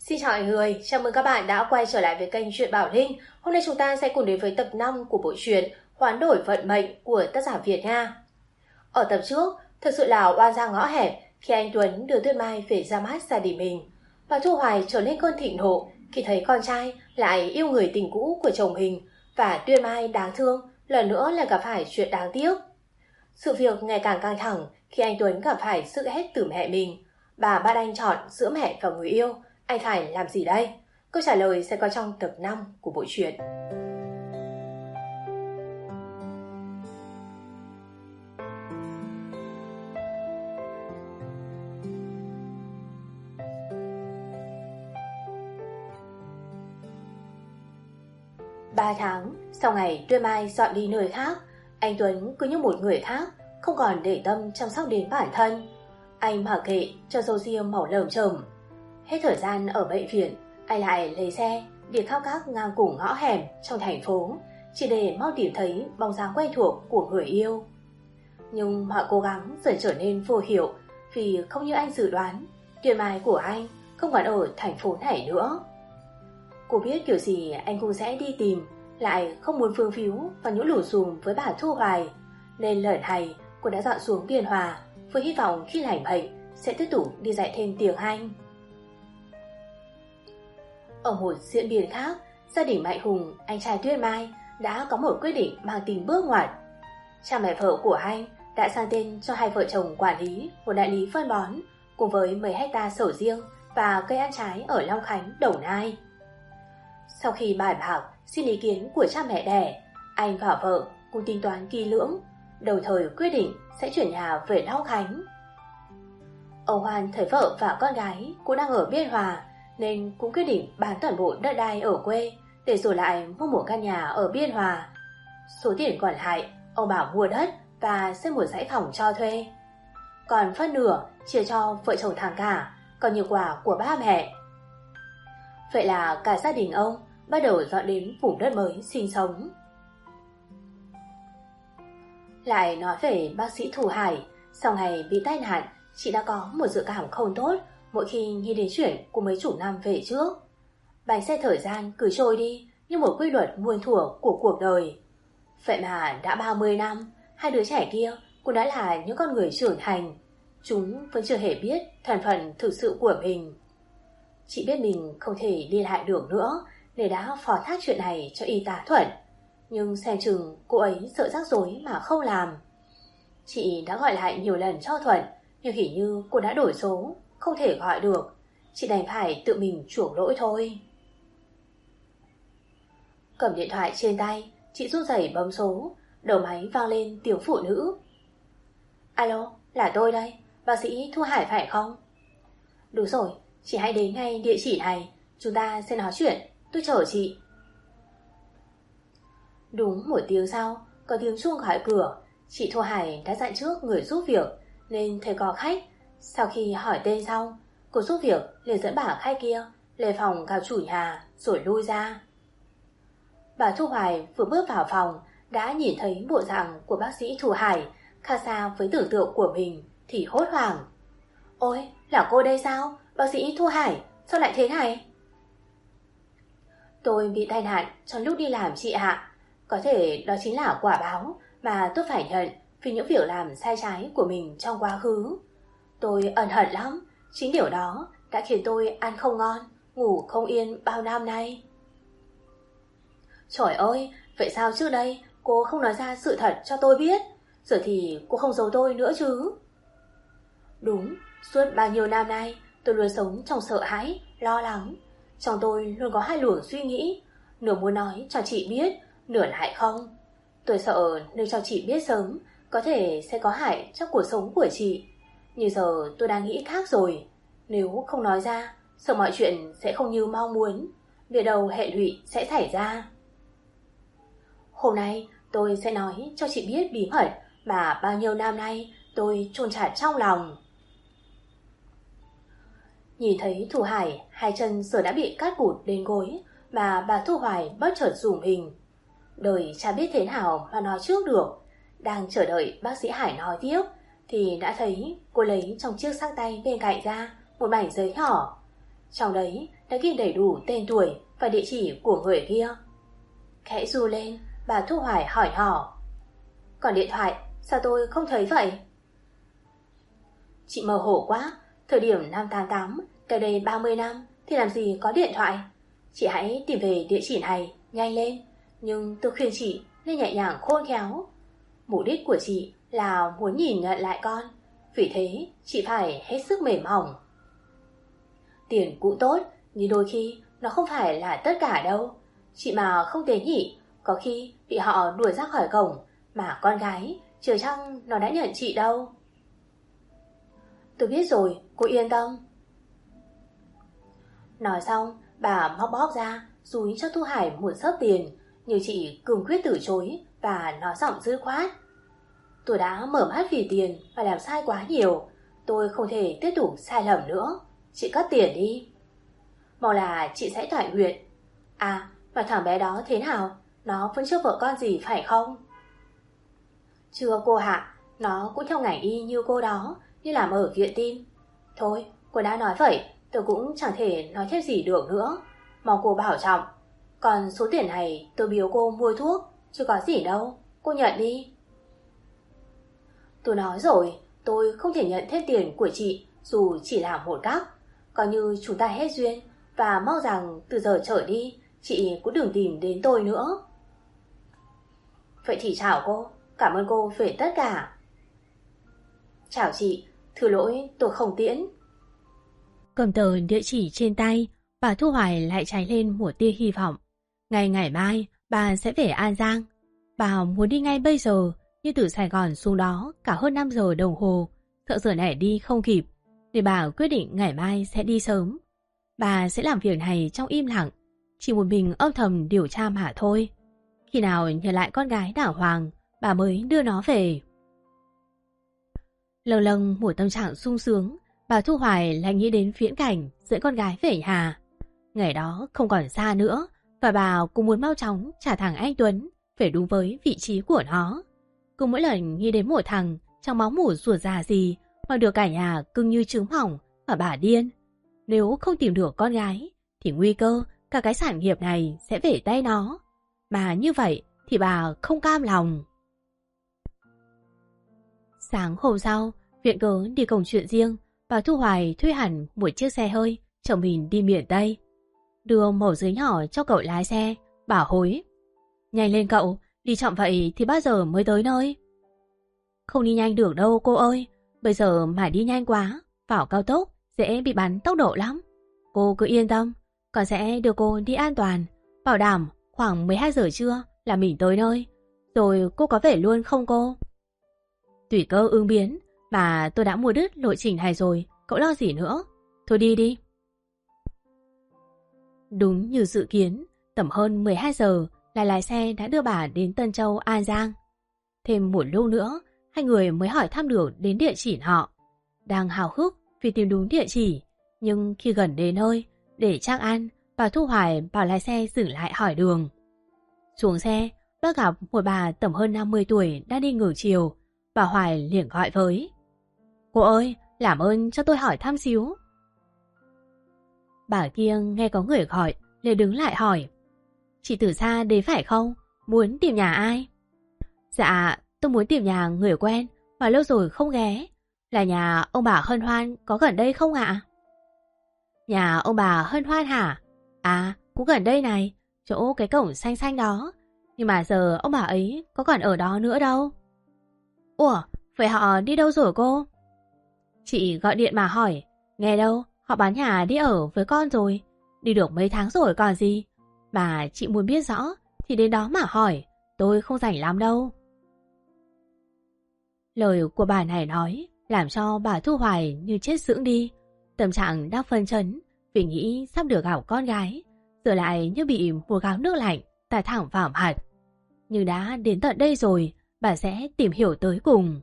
Xin chào mọi người, chào mừng các bạn đã quay trở lại với kênh Truyện Bảo Linh. Hôm nay chúng ta sẽ cùng đến với tập 5 của bộ truyện Hoán đổi vận mệnh của tác giả Việt Nga. Ở tập trước, thực sự là oan ra ngõ hẹp khi anh Tuấn đưa Tuyết Mai về ra mắt gia đình mình. Và Thu Hoài trở lên cơn thịnh nộ khi thấy con trai lại yêu người tình cũ của chồng mình và Tuyết Mai đáng thương lần nữa lại gặp phải chuyện đáng tiếc. Sự việc ngày càng căng thẳng khi anh Tuấn gặp phải sức ép từ mẹ mình. Bà bắt anh chọn giữa mẹ và người yêu. Anh phải làm gì đây? Câu trả lời sẽ có trong tập 5 của bộ truyện. Ba tháng sau ngày Tuyết Mai dọn đi nơi khác, anh Tuấn cứ như một người khác, không còn để tâm chăm sóc đến bản thân. Anh mặc kệ cho râu ria màu lởm chởm. Hết thời gian ở bệnh viện, anh lại lấy xe đi khắp các ngang cùng ngõ hẻm trong thành phố, chỉ để mau tìm thấy bóng dáng quen thuộc của người yêu. Nhưng mọi cố gắng dần trở nên vô hiệu, vì không như anh dự đoán, Tuyết Mai của anh không còn ở thành phố này nữa. Cô biết kiểu gì anh cũng sẽ đi tìm, lại không muốn phương phiếu vào những lùm xùm với bà Thu Hoài, nên lần này cô đã dọn xuống Biên Hòa với hy vọng khi lành bệnh sẽ tiếp tục đi dạy thêm tiếng Anh. Ở một diễn biến khác, gia đình Mạnh Hùng, anh trai Tuyết Mai, đã có một quyết định mang tính bước ngoặt. Cha mẹ vợ của anh đã sang tên cho hai vợ chồng quản lý một đại lý phân bón cùng với 10 hectare sầu riêng và cây ăn trái ở Long Khánh, Đồng Nai. Sau khi bàn bạc xin ý kiến của cha mẹ đẻ, anh và vợ cùng tính toán kỹ lưỡng, đồng thời quyết định sẽ chuyển nhà về Long Khánh. Ông Hoan thấy vợ và con gái cũng đang ở Biên Hòa nên cũng quyết định bán toàn bộ đất đai ở quê để rồi lại mua một căn nhà ở Biên Hòa. Số tiền còn lại ông bảo mua đất và xây một dãy phòng cho thuê, còn phân nửa chia cho vợ chồng thằng cả, còn nhiều quà của ba mẹ. Vậy là cả gia đình ông bắt đầu dọn đến vùng đất mới sinh sống. Lại nói về bác sĩ Thủ Hải, sau ngày bị tai nạn, chị đã có một dự cảm không tốt mỗi khi nghĩ đến chuyện của mấy chục năm về trước. Bánh xe thời gian cứ trôi đi như một quy luật muôn thuở của cuộc đời. Vậy mà đã 30 năm, hai đứa trẻ kia cũng đã là những con người trưởng thành. Chúng vẫn chưa hề biết thân phận thực sự của mình. Chị biết mình không thể đi lại được nữa nên đã phó thác chuyện này cho y tá Thuận. Nhưng xem chừng cô ấy sợ rắc rối mà không làm. Chị đã gọi lại nhiều lần cho Thuận, nhưng hình như cô đã đổi số, không thể gọi được. Chị đành phải tự mình chuộc lỗi thôi. Cầm điện thoại trên tay, chị run rẩy bấm số. Đầu máy vang lên tiếng phụ nữ. Alo, là tôi đây, bác sĩ Thu Hải phải không? Đúng rồi, chị hãy đến ngay địa chỉ này, chúng ta sẽ nói chuyện, tôi chờ chị. Đúng một tiếng sau, có tiếng chuông gọi cửa. Chị Thu Hải đã dặn trước người giúp việc nên thấy có khách. Sau khi hỏi tên xong, cô giúp việc liền dẫn bà khách kia lên phòng gặp chủ nhà rồi lui ra. Bà Thu Hoài vừa bước vào phòng đã nhìn thấy bộ dạng của bác sĩ Thu Hải khác xa với tưởng tượng của mình thì hốt hoảng. Ôi, là cô đây sao? Bác sĩ Thu Hải, sao lại thế này? Tôi bị tai nạn trong lúc đi làm chị ạ. Có thể đó chính là quả báo mà tôi phải nhận vì những việc làm sai trái của mình trong quá khứ. Tôi ân hận lắm, chính điều đó đã khiến tôi ăn không ngon, ngủ không yên bao năm nay. Trời ơi, vậy sao trước đây cô không nói ra sự thật cho tôi biết? Giờ thì cô không giấu tôi nữa chứ? Đúng, suốt bao nhiêu năm nay tôi luôn sống trong sợ hãi, lo lắng. Trong tôi luôn có hai luồng suy nghĩ, nửa muốn nói cho chị biết, nửa lại không. Tôi sợ nếu cho chị biết sớm, có thể sẽ có hại cho cuộc sống của chị. Nhưng giờ tôi đang nghĩ khác rồi. Nếu không nói ra, sợ mọi chuyện sẽ không như mong muốn, biết đâu hệ lụy sẽ xảy ra. Hôm nay tôi sẽ nói cho chị biết bí mật mà bao nhiêu năm nay tôi chôn chặt trong lòng. Nhìn thấy Thu Hải, hai chân giờ đã bị cắt cụt đến gối, mà bà Thu Hoài bất chợt rùng mình. Đời chả biết thế nào mà nói trước được. Đang chờ đợi bác sĩ Hải nói tiếp thì đã thấy cô lấy trong chiếc xách tay bên cạnh ra một mảnh giấy nhỏ. Trong đấy đã ghi đầy đủ tên tuổi và địa chỉ của người kia. Khẽ ru lên, bà Thu Hoài hỏi nhỏ. Còn điện thoại, sao tôi không thấy vậy? Chị mơ hồ quá, thời điểm năm 88, cách đây 30 năm thì làm gì có điện thoại. Chị hãy tìm về địa chỉ này, nhanh lên. Nhưng tôi khuyên chị nên nhẹ nhàng khôn khéo. Mục đích của chị là muốn nhìn nhận lại con, vì thế chị phải hết sức mềm mỏng. Tiền cũng tốt, nhưng đôi khi nó không phải là tất cả đâu. Chị mà không tế nhị, có khi bị họ đuổi ra khỏi cổng, mà con gái chưa chắc nó đã nhận chị đâu. Tôi biết rồi, cô yên tâm. Nói xong, bà móc bóp ra, dúi cho Thu Hải một xớp tiền, nhưng chị cương quyết từ chối và nói giọng dứt khoát. Tôi đã mở mắt vì tiền và làm sai quá nhiều, tôi không thể tiếp tục sai lầm nữa. Chị cất tiền đi. Mau là chị sẽ thoại nguyện. À, mà thằng bé đó thế nào? Nó vẫn chưa vợ con gì phải không? Chưa cô Hạ, nó cũng theo ngành y như cô đó, như làm ở viện tim. Thôi, cô đã nói vậy, tôi cũng chẳng thể nói thêm gì được nữa. Mong cô bảo trọng. Còn số tiền này tôi biếu cô mua thuốc, chứ có gì đâu, cô nhận đi. Tôi nói rồi, tôi không thể nhận thêm tiền của chị dù chỉ là một góc. Coi như chúng ta hết duyên, và mong rằng từ giờ trở đi chị cũng đừng tìm đến tôi nữa. Vậy thì chào cô, cảm ơn cô về tất cả. Chào chị, thưa lỗi tôi không tiễn. Cầm tờ địa chỉ trên tay, bà Thu Hoài lại cháy lên một tia hy vọng. Ngày mai bà sẽ về An Giang. Bà muốn đi ngay bây giờ, nhưng từ Sài Gòn xuống đó cả hơn 5 giờ đồng hồ, sợ giờ này đi không kịp, nên bà quyết định ngày mai sẽ đi sớm. Bà sẽ làm việc này trong im lặng, chỉ một mình âm thầm điều tra mà thôi. Khi nào nhờ lại con gái đảo Hoàng, bà mới đưa nó về. Lâng lâng một tâm trạng sung sướng, bà Thu Hoài lại nghĩ đến viễn cảnh dẫn con gái về nhà. Ngày đó không còn xa nữa, và bà cũng muốn mau chóng trả thằng anh Tuấn về đúng với vị trí của nó. Cứ mỗi lần nghĩ đến một thằng trong máu mủ ruột già gì mà được cả nhà cưng như trứng mỏng, mà bà điên. Nếu không tìm được con gái thì nguy cơ cả cái sản nghiệp này sẽ về tay nó. Mà như vậy thì bà không cam lòng. Sáng hôm sau, viện cớ đi công chuyện riêng, bà Thu Hoài thuê hẳn một chiếc xe hơi chở mình đi miền Tây. Đưa mẩu giấy nhỏ cho cậu lái xe, bảo hối. Nhanh lên cậu, đi chậm vậy thì bao giờ mới tới nơi? Không đi nhanh được đâu cô ơi, bây giờ mà đi nhanh quá, vào cao tốc dễ bị bắn tốc độ lắm. Cô cứ yên tâm, con sẽ đưa cô đi an toàn, bảo đảm khoảng 12 giờ trưa là mình tới nơi. Rồi cô có về luôn không cô? Tùy cơ ứng biến, mà tôi đã mua đứt lộ trình này rồi, cậu lo gì nữa? Thôi đi đi. Đúng như dự kiến, tầm hơn 12 giờ là lái xe đã đưa bà đến Tân Châu, An Giang. Thêm một lúc nữa, hai người mới hỏi thăm được đến địa chỉ họ. Đang hào hức vì tìm đúng địa chỉ, nhưng khi gần đến nơi, để chắc ăn, bà Thu Hoài bảo lái xe dừng lại hỏi đường. Xuống xe, bác gặp một bà tầm hơn 50 tuổi đang đi ngược chiều. Bà Hoài liền gọi với. Cô ơi, làm ơn cho tôi hỏi thăm xíu. Bà kia nghe có người gọi, liền đứng lại hỏi. Chị từ xa đến phải không? Muốn tìm nhà ai? Dạ, tôi muốn tìm nhà người quen mà lâu rồi không ghé. Là nhà ông bà Hân Hoan có gần đây không ạ? Nhà ông bà Hân Hoan hả? À, cũng gần đây này, chỗ cái cổng xanh xanh đó. Nhưng mà giờ ông bà ấy có còn ở đó nữa đâu. Ủa, vậy họ đi đâu rồi cô? Chị gọi điện mà hỏi, nghe đâu, họ bán nhà đi ở với con rồi. Đi được mấy tháng rồi còn gì. Mà chị muốn biết rõ thì đến đó mà hỏi, tôi không rảnh lắm đâu. Lời của bà này nói làm cho bà Thu Hoài như chết sững đi. Tâm trạng đang phân chấn vì nghĩ sắp được gặp con gái, giờ lại như bị một gáo nước lạnh tạt thẳng vào mặt. Nhưng đã đến tận đây rồi, bà sẽ tìm hiểu tới cùng.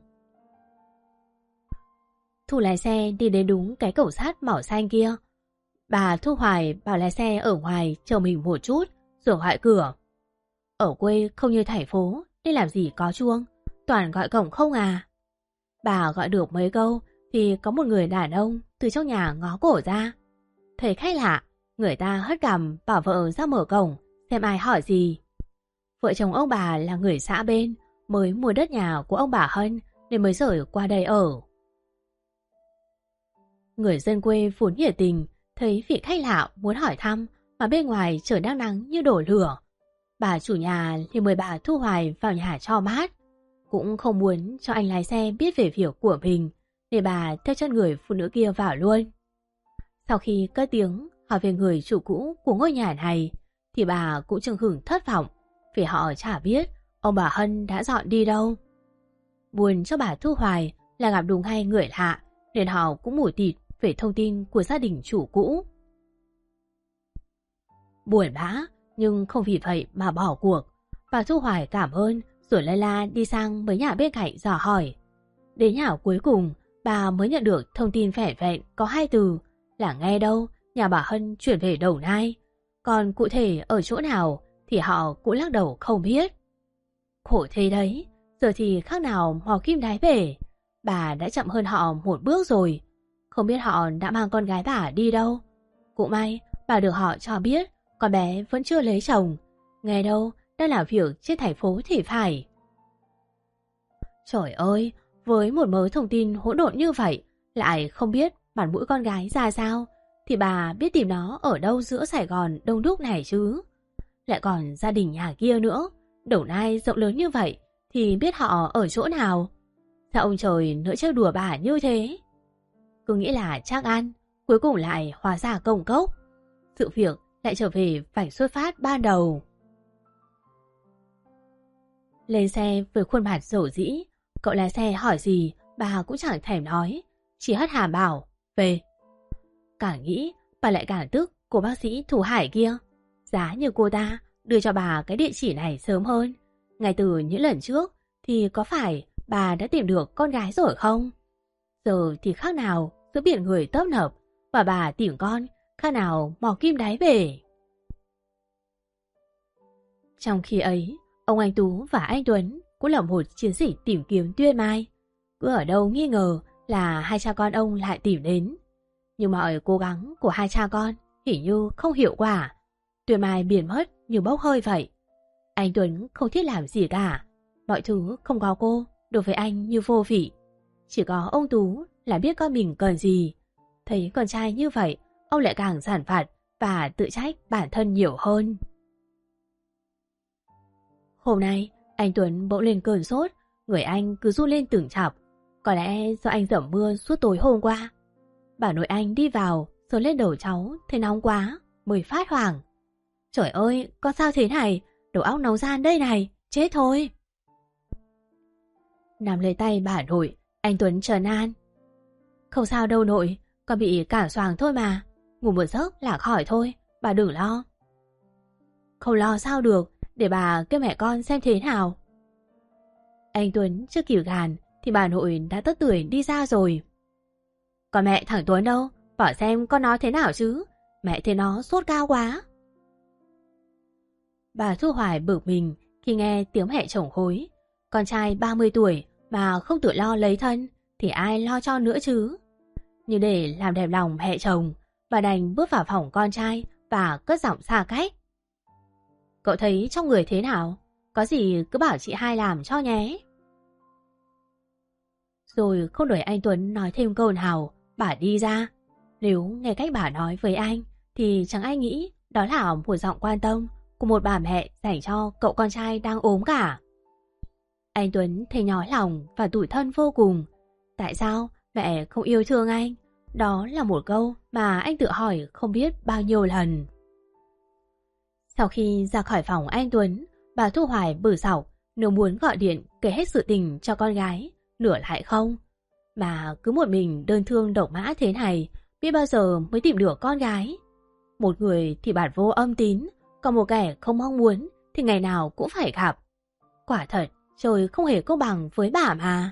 Thu lái xe đi đến đúng cái cổng sắt màu xanh kia. Bà Thu Hoài bảo lái xe ở ngoài chờ mình một chút rồi gọi cửa. Ở quê không như thành phố nên làm gì có chuông, toàn gọi cổng không à. Bà gọi được mấy câu thì có một người đàn ông từ trong nhà ngó cổ ra. thấy khách lạ, người ta hất cằm bảo vợ ra mở cổng, xem ai hỏi gì. Vợ chồng ông bà là người xã bên, mới mua đất nhà của ông bà Hân nên mới rời qua đây ở. Người dân quê vốn nhiệt tình, thấy vị khách lạ muốn hỏi thăm mà bên ngoài trời đang nắng như đổ lửa. Bà chủ nhà thì mời bà Thu Hoài vào nhà cho mát, cũng không muốn cho anh lái xe biết về việc của mình, để bà theo chân người phụ nữ kia vào luôn. Sau khi cất tiếng hỏi về người chủ cũ của ngôi nhà này, thì bà cũng chừng hửng thất vọng, vì họ chả biết ông bà Hân đã dọn đi đâu. Buồn cho bà Thu Hoài là gặp đúng hai người lạ, nên họ cũng mù tịt về thông tin của gia đình chủ cũ. Buồn bã, nhưng không vì vậy mà bỏ cuộc. Bà Thu Hoài cảm ơn rồi lây la đi sang mấy nhà bên cạnh dò hỏi. Đến nhà cuối cùng, bà mới nhận được thông tin vẻn vẹn có 2 từ là nghe đâu nhà bà Hân chuyển về Đồng Nai. Còn cụ thể ở chỗ nào thì họ cũng lắc đầu không biết. Khổ thế đấy, giờ thì khác nào mò kim đáy bể. Bà đã chậm hơn họ một bước rồi. Không biết họ đã mang con gái bà đi đâu. Cũng may bà được họ cho biết con bé vẫn chưa lấy chồng. Nghe đâu đang làm việc trên thành phố thì phải. Trời ơi, với một mớ thông tin hỗn độn như vậy, lại không biết mặt mũi con gái ra sao, thì bà biết tìm nó ở đâu giữa Sài Gòn đông đúc này chứ. Lại còn gia đình nhà kia nữa, Đồng Nai rộng lớn như vậy thì biết họ ở chỗ nào. Sao ông trời nỡ trêu đùa bà như thế? Cứ nghĩ là chắc ăn, cuối cùng lại hóa ra công cốc. Sự việc lại trở về vạch xuất phát ban đầu. Lên xe với khuôn mặt rầu rĩ, cậu lái xe hỏi gì bà cũng chẳng thèm nói, chỉ hất hàm bảo về. Càng nghĩ bà lại càng tức cô bác sĩ Thủ Hải kia. Giá như cô ta đưa cho bà cái địa chỉ này sớm hơn, ngay từ những lần trước, thì có phải bà đã tìm được con gái rồi không? Giờ thì khác nào giữa biển người tấp nập, và bà tìm con khác nào mò kim đáy bể. Trong khi ấy, ông Anh Tú và anh Tuấn cũng là một chiến sĩ tìm kiếm Tuyết Mai. Cứ ở đâu nghi ngờ là hai cha con ông lại tìm đến. Nhưng mọi cố gắng của hai cha con hình như không hiệu quả. Tuyết Mai biến mất như bốc hơi vậy. Anh Tuấn không thiết làm gì cả. Mọi thứ không có cô đối với anh như vô vị. Chỉ có ông Tú là biết con mình cần gì. Thấy con trai như vậy, ông lại càng giản vặt và tự trách bản thân nhiều hơn. Hôm nay, anh Tuấn bỗng lên cơn sốt, người anh cứ run lên từng chập. Có lẽ do anh dầm mưa suốt tối hôm qua. Bà nội anh đi vào, sờ lên đầu cháu, thấy nóng quá, mới phát hoảng. Trời ơi, con sao thế này? Đầu óc nóng gian đây này, chết thôi. Nắm lấy tay bà nội, anh Tuấn trấn an. Không sao đâu nội, con bị cảm xoàng thôi mà. Ngủ một giấc là khỏi thôi, bà đừng lo. Không lo sao được, để bà kêu mẹ con xem thế nào. Anh Tuấn chưa kịp gàn thì bà nội đã tất tưởi đi ra rồi. Còn mẹ thằng Tuấn đâu, bảo xem con nó thế nào chứ. Mẹ thấy nó sốt cao quá. Bà Thu Hoài bực mình khi nghe tiếng mẹ chồng hối. Con trai 30 tuổi mà không tự lo lấy thân thì ai lo cho nữa chứ. Nhưng để làm đẹp lòng mẹ chồng, bà đành bước vào phòng con trai và cất giọng xa cách. Cậu thấy trong người thế nào? Có gì cứ bảo chị hai làm cho nhé. Rồi không đợi anh Tuấn nói thêm câu nào, bà đi ra. Nếu nghe cách bà nói với anh thì chẳng ai nghĩ đó là một giọng quan tâm của một bà mẹ dành cho cậu con trai đang ốm cả. Anh Tuấn thấy nhói lòng và tủi thân vô cùng. Tại sao mẹ không yêu thương anh? Đó là một câu mà anh tự hỏi không biết bao nhiêu lần. Sau khi ra khỏi phòng anh Tuấn, bà Thu Hoài bử xọc nếu muốn gọi điện kể hết sự tình cho con gái, nửa lại không. Mà cứ một mình đơn thương độc mã thế này, biết bao giờ mới tìm được con gái. Một người thì bạt vô âm tín, còn một kẻ không mong muốn thì ngày nào cũng phải gặp. Quả thật, trời không hề công bằng với bà mà.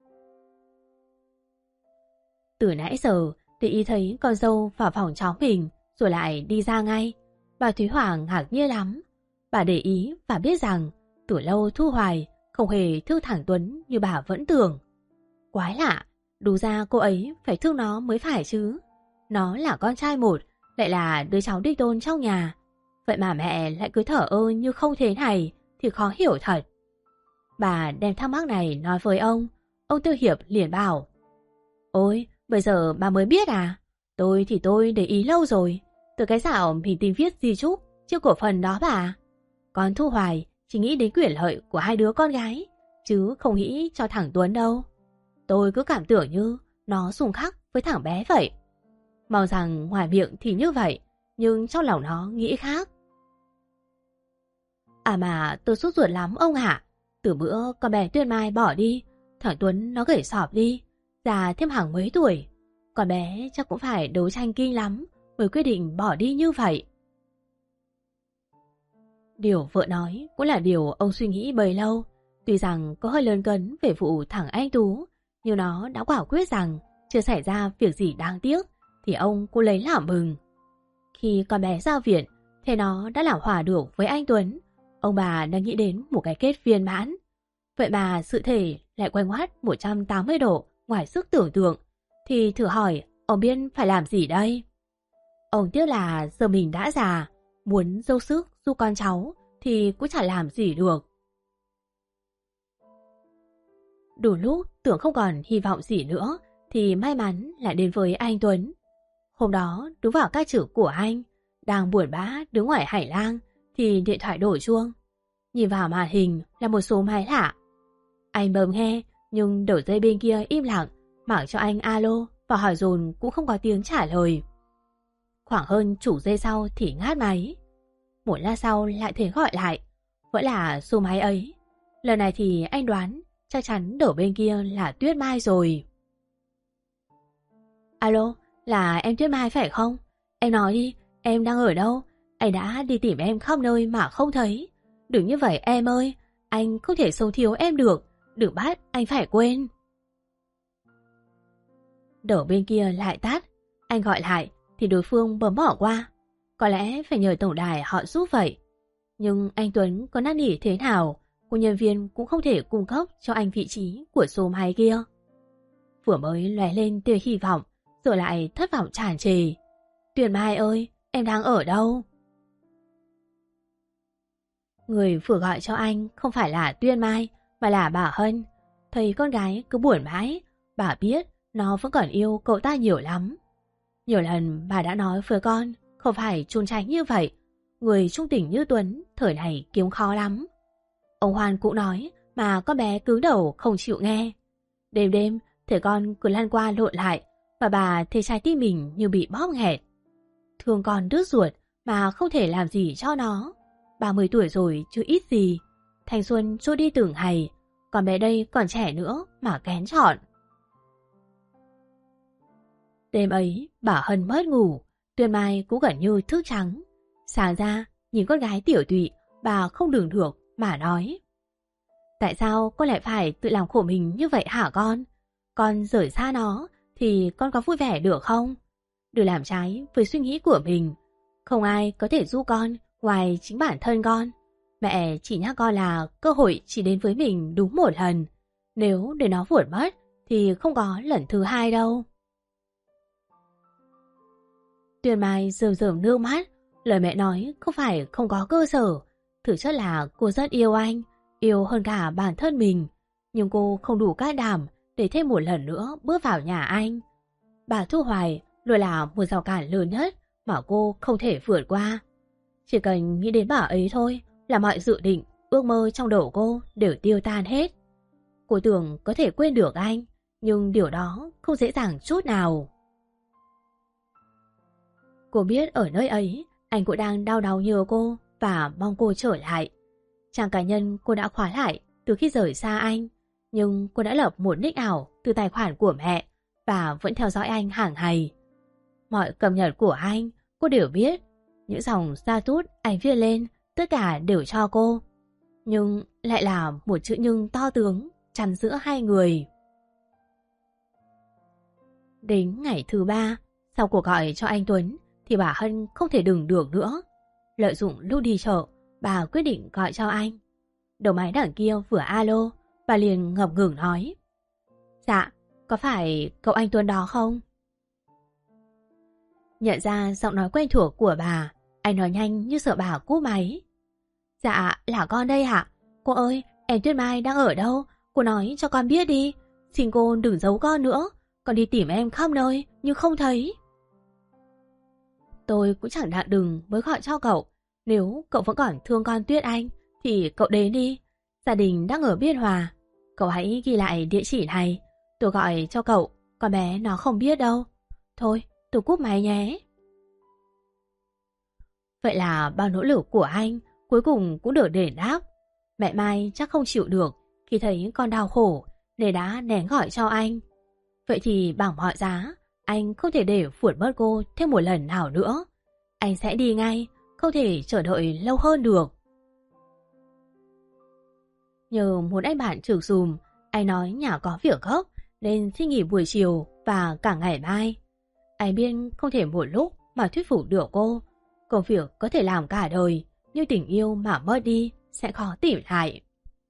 Từ nãy giờ, để ý thấy con dâu vào phòng cháu mình rồi lại đi ra ngay. Bà Thúy Hoàng ngạc nhiên lắm. Bà để ý và biết rằng từ lâu Thu Hoài không hề thương thằng Tuấn như bà vẫn tưởng. Quái lạ, đúng ra cô ấy phải thương nó mới phải chứ. Nó là con trai một, lại là đứa cháu đích tôn trong nhà. Vậy mà mẹ lại cứ thở ơ như không thế này thì khó hiểu thật. Bà đem thắc mắc này nói với ông Tư Hiệp liền bảo: Ôi, bây giờ bà mới biết à? Tôi thì tôi để ý lâu rồi. Từ cái dạo mình tìm viết di chúc chưa cổ phần đó bà. Còn Thu Hoài chỉ nghĩ đến quyền lợi của hai đứa con gái, chứ không nghĩ cho thằng Tuấn đâu. Tôi cứ cảm tưởng như nó xung khắc với thằng bé vậy. Mong rằng ngoài miệng thì như vậy, nhưng trong lòng nó nghĩ khác. À mà tôi sốt ruột lắm ông ạ. Từ bữa con bé Tuyên Mai bỏ đi, thằng Tuấn nó gầy sọp đi, già thêm hàng mấy tuổi. Con bé chắc cũng phải đấu tranh kinh lắm mới quyết định bỏ đi như vậy. Điều vợ nói cũng là điều ông suy nghĩ bấy lâu. Tuy rằng có hơi lớn cấn về vụ thằng anh Tú, nhưng nó đã quả quyết rằng chưa xảy ra việc gì đáng tiếc thì ông cũng lấy làm mừng. Khi con bé ra viện, thế nó đã làm hòa được với anh Tuấn. Ông bà đang nghĩ đến một cái kết viên mãn. Vậy mà sự thể lại quay ngoắt 180 độ ngoài sức tưởng tượng. Thì thử hỏi ông biết phải làm gì đây? Ông tiếc là giờ mình đã già, muốn dốc sức giúp con cháu thì cũng chẳng làm gì được. Đủ lúc tưởng không còn hy vọng gì nữa thì may mắn lại đến với anh Tuấn. Hôm đó đúng vào các chữ của anh, đang buồn bã đứng ngoài hành lang thì điện thoại đổ chuông. Nhìn vào màn hình là một số máy lạ. Anh bấm nghe nhưng đầu dây bên kia im lặng, mặc cho anh alo và hỏi dồn cũng không có tiếng trả lời. Khoảng hơn chục giây sau thì ngắt máy. Một lát sau lại thấy gọi lại, vẫn là số máy ấy. Lần này thì anh đoán chắc chắn đầu bên kia là Tuyết Mai rồi. Alo, là em Tuyết Mai phải không? Em nói đi, em đang ở đâu? Anh đã đi tìm em khắp nơi mà không thấy. Đừng như vậy em ơi, anh không thể sống thiếu em được. Đừng bắt anh phải quên. Đầu bên kia lại tắt. Anh gọi lại thì đối phương bấm bỏ qua. Có lẽ phải nhờ tổng đài họ giúp vậy. Nhưng anh Tuấn có năn nỉ thế nào, cô nhân viên cũng không thể cung cấp cho anh vị trí của số máy kia. Vừa mới lóe lên tia hy vọng, rồi lại thất vọng tràn trề. Tuyền Mai ơi, em đang ở đâu? Người vừa gọi cho anh không phải là Tuyên Mai, mà là bà Hân. Thấy con gái cứ buồn mãi, bà biết nó vẫn còn yêu cậu ta nhiều lắm. Nhiều lần bà đã nói với con không phải trốn tránh như vậy. Người trung tình như Tuấn thời này kiếm khó lắm. Ông Hoan cũng nói mà con bé cứng đầu không chịu nghe. Đêm đêm thấy con cứ lăn qua lộn lại và bà thấy trái tim mình như bị bóp nghẹt. Thương con đứt ruột mà không thể làm gì cho nó. 30 tuổi rồi chứ ít gì. Thanh xuân trôi đi từng ngày. Còn bé đây còn trẻ nữa mà kén chọn. Đêm ấy bà Hân mất ngủ, Tuyền Mai cũng gần như thức trắng. Sáng ra nhìn con gái tiểu tụy, bà không đừng được mà nói: Tại sao con lại phải tự làm khổ mình như vậy hả con? Con rời xa nó thì con có vui vẻ được không? Đừng làm trái với suy nghĩ của mình. Không ai có thể giúp con ngoài chính bản thân con. Mẹ chỉ nhắc con là cơ hội chỉ đến với mình đúng một lần. Nếu để nó vụt mất thì không có lần thứ hai đâu. Tuyền Mai rơm rơm nước mắt. Lời mẹ nói không phải không có cơ sở. Thực chất là cô rất yêu anh, yêu hơn cả bản thân mình. Nhưng cô không đủ can đảm để thêm một lần nữa bước vào nhà anh. Bà Thu Hoài luôn là một rào cản lớn nhất mà cô không thể vượt qua. Chỉ cần nghĩ đến bà ấy thôi là mọi dự định, ước mơ trong đầu cô đều tiêu tan hết. Cô tưởng có thể quên được anh, nhưng điều đó không dễ dàng chút nào. Cô biết ở nơi ấy, anh cũng đang đau đáu nhớ cô và mong cô trở lại. Trang cá nhân cô đã khóa lại từ khi rời xa anh, nhưng cô đã lập một nick ảo từ tài khoản của mẹ và vẫn theo dõi anh hàng ngày. Mọi cập nhật của anh, cô đều biết. Những dòng status anh viết lên, tất cả đều cho cô. Nhưng lại là một chữ nhưng to tướng chắn giữa hai người. Đến ngày thứ 3, sau cuộc gọi cho anh Tuấn, thì bà Hân không thể đừng được nữa. Lợi dụng lúc đi chợ, bà quyết định gọi cho anh. Đầu máy đằng kia vừa alo, bà liền ngập ngừng nói: Dạ, có phải cậu anh Tuấn đó không? Nhận ra giọng nói quen thuộc của bà, anh nói nhanh như sợ bà cúp máy. Dạ, là con đây ạ. Cô ơi, em Tuyết Mai đang ở đâu? Cô nói cho con biết đi. Xin cô đừng giấu con nữa. Con đi tìm em khắp nơi nhưng không thấy. Tôi cũng chẳng đặng đừng mới gọi cho cậu. Nếu cậu vẫn còn thương con Tuyết Anh thì cậu đến đi. Gia đình đang ở Biên Hòa. Cậu hãy ghi lại địa chỉ này. Tôi gọi cho cậu, con bé nó không biết đâu. Thôi, tôi cúp máy nhé. Vậy là bao nỗ lực của anh cuối cùng cũng được đền đáp. Mẹ Mai chắc không chịu được khi thấy con đau khổ nên đã nén gọi cho anh. Vậy thì bằng mọi giá, anh không thể để phủi bớt cô thêm một lần nào nữa. Anh sẽ đi ngay, không thể chờ đợi lâu hơn được. Nhờ một anh bạn trực giùm, anh nói nhà có việc gấp nên xin nghỉ buổi chiều và cả ngày mai. Anh biết không thể một lúc mà thuyết phục được cô. Công việc có thể làm cả đời, nhưng tình yêu mà mất đi sẽ khó tìm lại.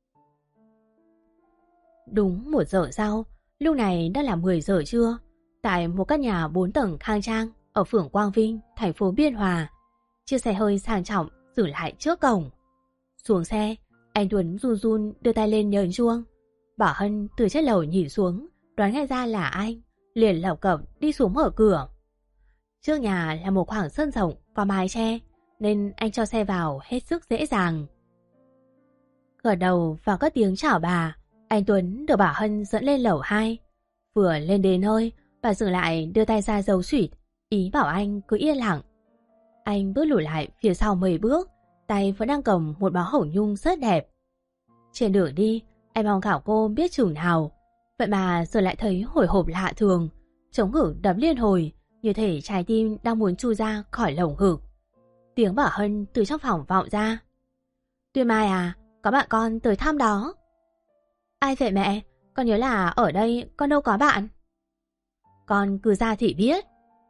Đúng 1 giờ sau, lúc này đã là 10 giờ trưa, tại một căn nhà 4 tầng khang trang ở phường Quang Vinh, thành phố Biên Hòa. Chiếc xe hơi sang trọng dừng lại trước cổng. Xuống xe, anh Tuấn run run đưa tay lên nhấn chuông. Bảo Hân từ trên lầu nhìn xuống, đoán ngay ra là anh, liền lộc cộc đi xuống mở cửa. Trước nhà là một khoảng sân rộng có mái che, nên anh cho xe vào hết sức dễ dàng. Gật đầu vào các tiếng chào bà, anh Tuấn được Bảo Hân dẫn lên lầu 2. Vừa lên đến nơi, bà dừng lại đưa tay ra giấu suýt, ý bảo anh cứ yên lặng. Anh bước lùi lại phía sau 10 bước, tay vẫn đang cầm một bó hồng nhung rất đẹp. Trên đường đi, anh mong khảo cô biết chừng nào, vậy mà giờ lại thấy hồi hộp lạ thường, trống ngực đập liên hồi, như thể trái tim đang muốn chui ra khỏi lồng ngực. Tiếng Bảo Hân từ trong phòng vọng ra. Tuyết Mai à, có bạn con tới thăm đó. Ai vậy mẹ? Con nhớ là ở đây con đâu có bạn. Con cứ ra thì biết.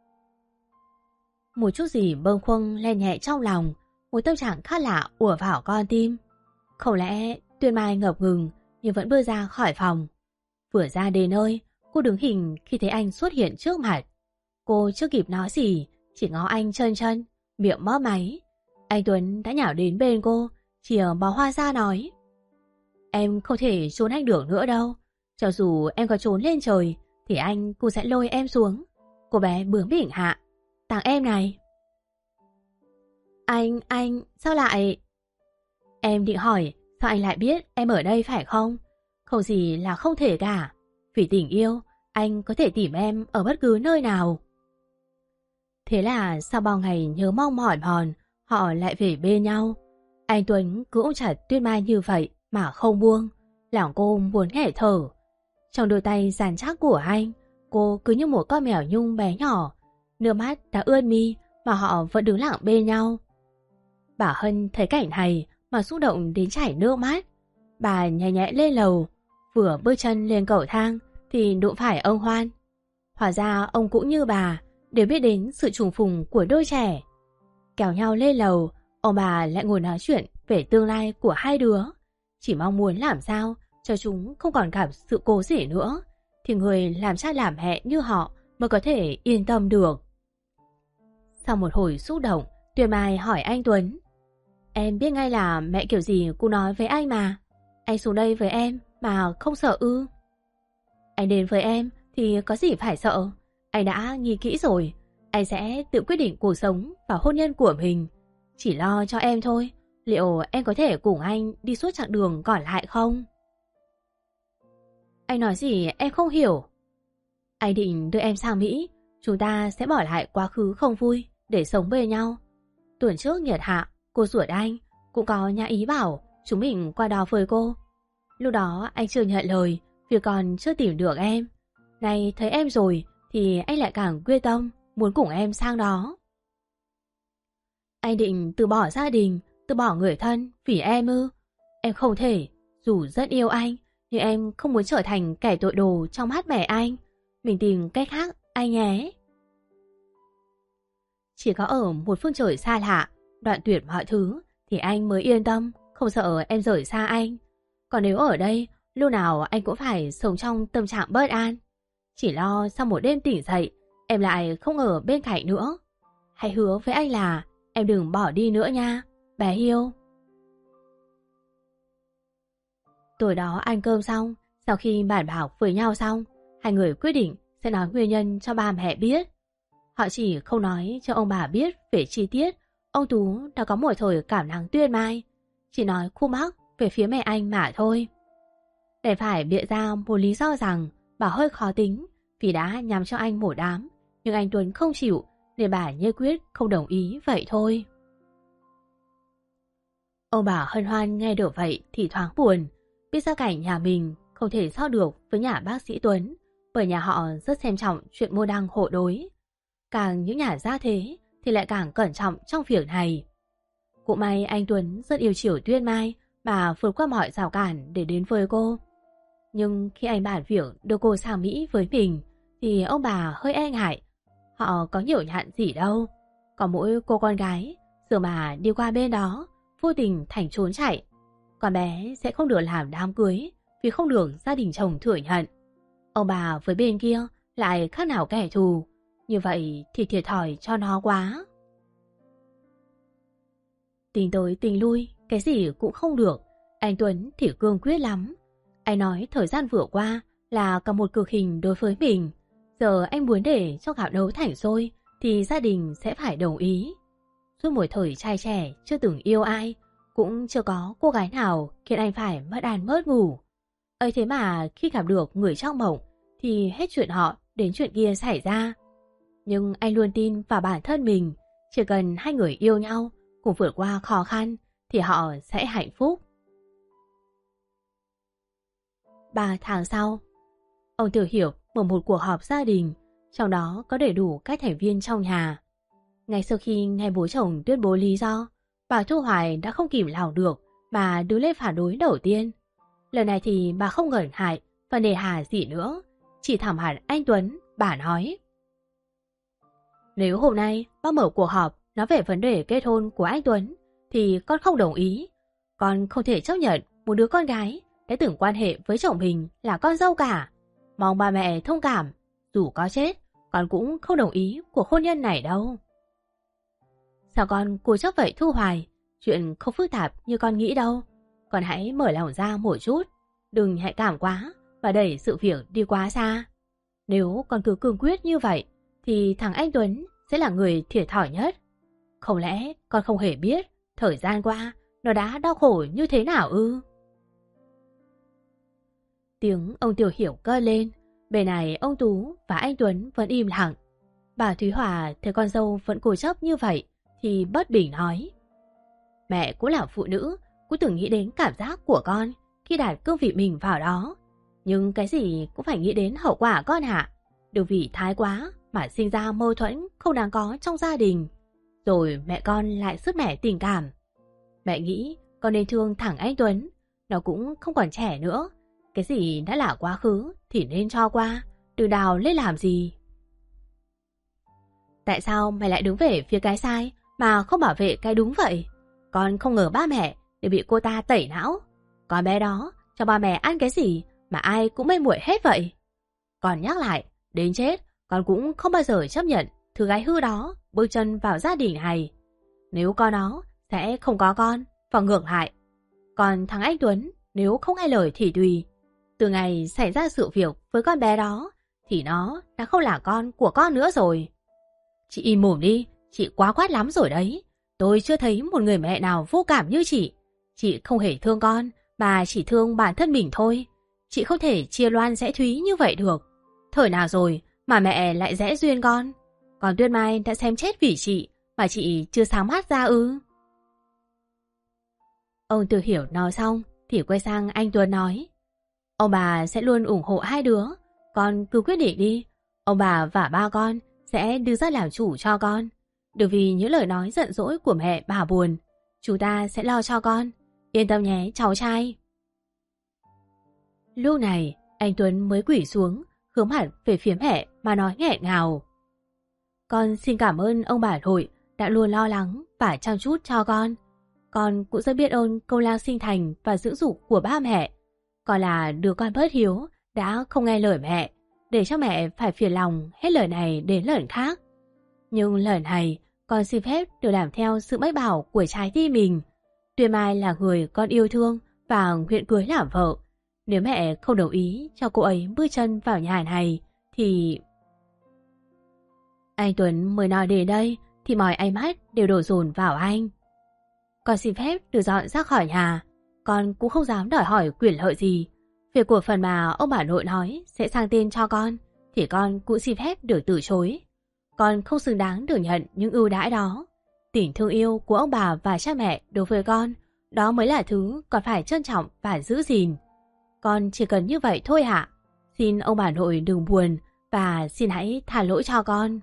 Một chút gì bâng khuâng len nhẹ trong lòng, một tâm trạng khác lạ ùa vào con tim. Không lẽ Tuyết Mai ngập ngừng nhưng vẫn bước ra khỏi phòng. Vừa ra đến nơi, cô đứng hình khi thấy anh xuất hiện trước mặt. Cô chưa kịp nói gì, chỉ ngó anh chân chân, miệng mấp máy. Anh Tuấn đã nhào đến bên cô, chìa bó hoa ra nói: Em không thể trốn anh được nữa đâu. Cho dù em có trốn lên trời thì anh cũng sẽ lôi em xuống. Cô bé bướng bỉnh hạ: Tặng em này. Anh, sao lại... Em định hỏi sao anh lại biết em ở đây phải không? Không gì là không thể cả. Vì tình yêu, anh có thể tìm em ở bất cứ nơi nào. Thế là sau bao ngày nhớ mong mỏi mòn, họ lại về bên nhau. Anh Tuấn cứ ôm chặt Tuyết Mai như vậy mà không buông, lòng cô muốn nghẹt thở. Trong đôi tay dàn chắc của anh, cô cứ như một con mèo nhung bé nhỏ, nước mắt đã ướt mi mà họ vẫn đứng lặng bên nhau. Bà Hân thấy cảnh này mà xúc động đến chảy nước mắt. Bà nhẹ nhẹ lên lầu, vừa bước chân lên cầu thang thì đụng phải ông Hoan. Hóa ra ông cũng như bà đều biết đến sự trùng phùng của đôi trẻ. Kéo nhau lên lầu, ông bà lại ngồi nói chuyện về tương lai của hai đứa, chỉ mong muốn làm sao cho chúng không còn gặp sự cố gì nữa, thì người làm cha làm mẹ như họ mới có thể yên tâm được. Sau một hồi xúc động, Tuyết Mai hỏi anh Tuấn: Em biết ngay là mẹ kiểu gì cô nói với anh mà. Anh xuống đây với em mà không sợ ư? Anh đến với em thì có gì phải sợ. Anh đã nghĩ kỹ rồi, anh sẽ tự quyết định cuộc sống và hôn nhân của mình. Chỉ lo cho em thôi. Liệu em có thể cùng anh đi suốt chặng đường còn lại không? Anh nói gì em không hiểu. Anh định đưa em sang Mỹ, chúng ta sẽ bỏ lại quá khứ không vui để sống bên nhau. Tuần trước Nhật Hạ, cô ruột anh cũng có nhã ý bảo chúng mình qua đó với cô. Lúc đó anh chưa nhận lời vì còn chưa tìm được em. Nay thấy em rồi thì anh lại càng quyết tâm muốn cùng em sang đó. Anh định từ bỏ gia đình, từ bỏ người thân vì em ư? Em không thể. Dù rất yêu anh, nhưng em không muốn trở thành kẻ tội đồ trong mắt mẹ anh. Mình tìm cách khác anh nhé. Chỉ có ở một phương trời xa lạ, đoạn tuyệt mọi thứ, thì anh mới yên tâm, không sợ em rời xa anh. Còn nếu ở đây, lúc nào anh cũng phải sống trong tâm trạng bất an. Chỉ lo sau một đêm tỉnh dậy, em lại không ở bên cạnh nữa, hãy hứa với anh là em đừng bỏ đi nữa nha, bé yêu. Tối đó ăn cơm xong, sau khi bàn bạc với nhau xong, hai người quyết định sẽ nói nguyên nhân cho ba mẹ biết. Họ chỉ không nói cho ông bà biết về chi tiết ông Tú đã có một thời cảm nắng Tuyên Mai, chỉ nói khu mắc về phía mẹ anh mà thôi. Để phải bịa ra một lý do rằng bà hơi khó tính vì đã nhắm cho anh một đám, nhưng anh Tuấn không chịu nên bà nhất quyết không đồng ý vậy thôi. Ông bà hân hoan nghe được vậy thì thoáng buồn, biết gia cảnh nhà mình không thể so được với nhà bác sĩ Tuấn, bởi nhà họ rất xem trọng chuyện môn đăng hộ đối. Càng những nhà gia thế thì lại càng cẩn trọng trong việc này. Cũng may anh Tuấn rất yêu chiều Tuyên Mai và vượt qua mọi rào cản để đến với cô. Nhưng khi anh bàn việc đưa cô sang Mỹ với mình thì ông bà hơi e ngại. Họ có nhiều nhạn gì đâu. Có mỗi cô con gái, giờ mà đi qua bên đó, vô tình thành trốn chạy. Con bé sẽ không được làm đám cưới vì không được gia đình chồng thừa nhận. Ông bà với bên kia lại khác nào kẻ thù. Như vậy thì thiệt thòi cho nó quá. Tính tới tính lui, cái gì cũng không được. Anh Tuấn thì cương quyết lắm. Anh nói thời gian vừa qua là cả một cực hình đối với mình. Giờ anh muốn để cho gạo nấu thành xôi thì gia đình sẽ phải đồng ý. Suốt một thời trai trẻ chưa từng yêu ai, cũng chưa có cô gái nào khiến anh phải mất ăn mất ngủ. Ấy thế mà khi gặp được người trong mộng thì hết chuyện họ đến chuyện kia xảy ra. Nhưng anh luôn tin vào bản thân mình, chỉ cần hai người yêu nhau cùng vượt qua khó khăn thì họ sẽ hạnh phúc. 3 tháng sau, ông Tiểu Hiểu mở một cuộc họp gia đình, trong đó có đầy đủ các thành viên trong nhà. Ngay sau khi nghe bố chồng tuyên bố lý do, bà Thu Hoài đã không kìm lòng được mà đứng lên phản đối đầu tiên. Lần này thì bà không ngần ngại và nề hà gì nữa, chỉ thẳng hẳn anh Tuấn, bà nói: nếu hôm nay bác mở cuộc họp nói về vấn đề kết hôn của anh Tuấn thì con không đồng ý. Con không thể chấp nhận một đứa con gái đã từng quan hệ với chồng mình là con dâu cả. Mong ba mẹ thông cảm, dù có chết, con cũng không đồng ý cuộc hôn nhân này đâu. Sao con cố chấp vậy Thu Hoài? Chuyện không phức tạp như con nghĩ đâu. Con hãy mở lòng ra một chút, đừng nhạy cảm quá và đẩy sự việc đi quá xa. Nếu con cứ cương quyết như vậy thì thằng anh Tuấn sẽ là người thiệt thòi nhất. Không lẽ con không hề biết thời gian qua nó đã đau khổ như thế nào ư? Tiếng ông Tiểu Hiểu cất lên. Bên này ông Tú và anh Tuấn vẫn im lặng. Bà Thúy Hòa thấy con dâu vẫn cố chấp như vậy thì bất bình nói: mẹ cũng là phụ nữ, cũng từng nghĩ đến cảm giác của con khi đặt cương vị mình vào đó. Nhưng cái gì cũng phải nghĩ đến hậu quả con ạ. Đừng vì thái quá mà sinh ra mâu thuẫn không đáng có trong gia đình. Rồi mẹ con lại sứt mẻ tình cảm. Mẹ nghĩ con nên thương thẳng anh Tuấn. Nó cũng không còn trẻ nữa. Cái gì đã là quá khứ thì nên cho qua, đừng đào lên làm gì. Tại sao mày lại đứng về phía cái sai mà không bảo vệ cái đúng vậy? Con không ngờ ba mẹ để bị cô ta tẩy não. Con bé đó cho ba mẹ ăn cái gì mà ai cũng mê muội hết vậy. Còn nhắc lại, đến chết con cũng không bao giờ chấp nhận thứ gái hư đó bước chân vào gia đình này. Nếu có nó sẽ không có con, và ngược lại. Còn thằng anh Tuấn nếu không nghe lời thì tùy. Từ ngày xảy ra sự việc với con bé đó thì nó đã không là con của con nữa rồi. Chị im mồm đi, chị quá quát lắm rồi đấy. Tôi chưa thấy một người mẹ nào vô cảm như chị. Chị không hề thương con mà chỉ thương bản thân mình thôi. Chị không thể chia loan rẽ thúy như vậy được. Thời nào rồi mà mẹ lại rẽ duyên con? Còn Tuyên Mai đã xem chết vì chị mà chị chưa sáng mắt ra ư? Ông Tiểu Hiểu nói xong thì quay sang anh Tuấn nói: ông bà sẽ luôn ủng hộ hai đứa. Con cứ quyết định đi. Ông bà và ba con sẽ đứng ra làm chủ cho con. Đừng vì những lời nói giận dỗi của mẹ bà buồn. Chúng ta sẽ lo cho con. Yên tâm nhé cháu trai. Lúc này anh Tuấn mới quỳ xuống, hướng mặt về phía mẹ mà nói nghẹn ngào: con xin cảm ơn ông bà nội đã luôn lo lắng và chăm chút cho con. Con cũng rất biết ơn công lao sinh thành và dưỡng dục của ba mẹ. Con là đứa con bất hiếu đã không nghe lời mẹ, để cho mẹ phải phiền lòng hết lời này đến lần khác. Nhưng lần này con xin phép được làm theo sự mách bảo của trái tim mình. Tuyên Mai là người con yêu thương và nguyện cưới làm vợ. Nếu mẹ không đồng ý cho cô ấy bước chân vào nhà này thì... Anh Tuấn mới nói đến đây thì mọi ánh mắt đều đổ dồn vào anh. Con xin phép được dọn ra khỏi nhà. Con cũng không dám đòi hỏi quyền lợi gì. Việc của phần mà ông bà nội nói sẽ sang tên cho con thì con cũng xin phép được từ chối. Con không xứng đáng được nhận những ưu đãi đó. Tình thương yêu của ông bà và cha mẹ đối với con, đó mới là thứ con phải trân trọng và giữ gìn. Con chỉ cần như vậy thôi ạ. Xin ông bà nội đừng buồn và xin hãy tha lỗi cho con.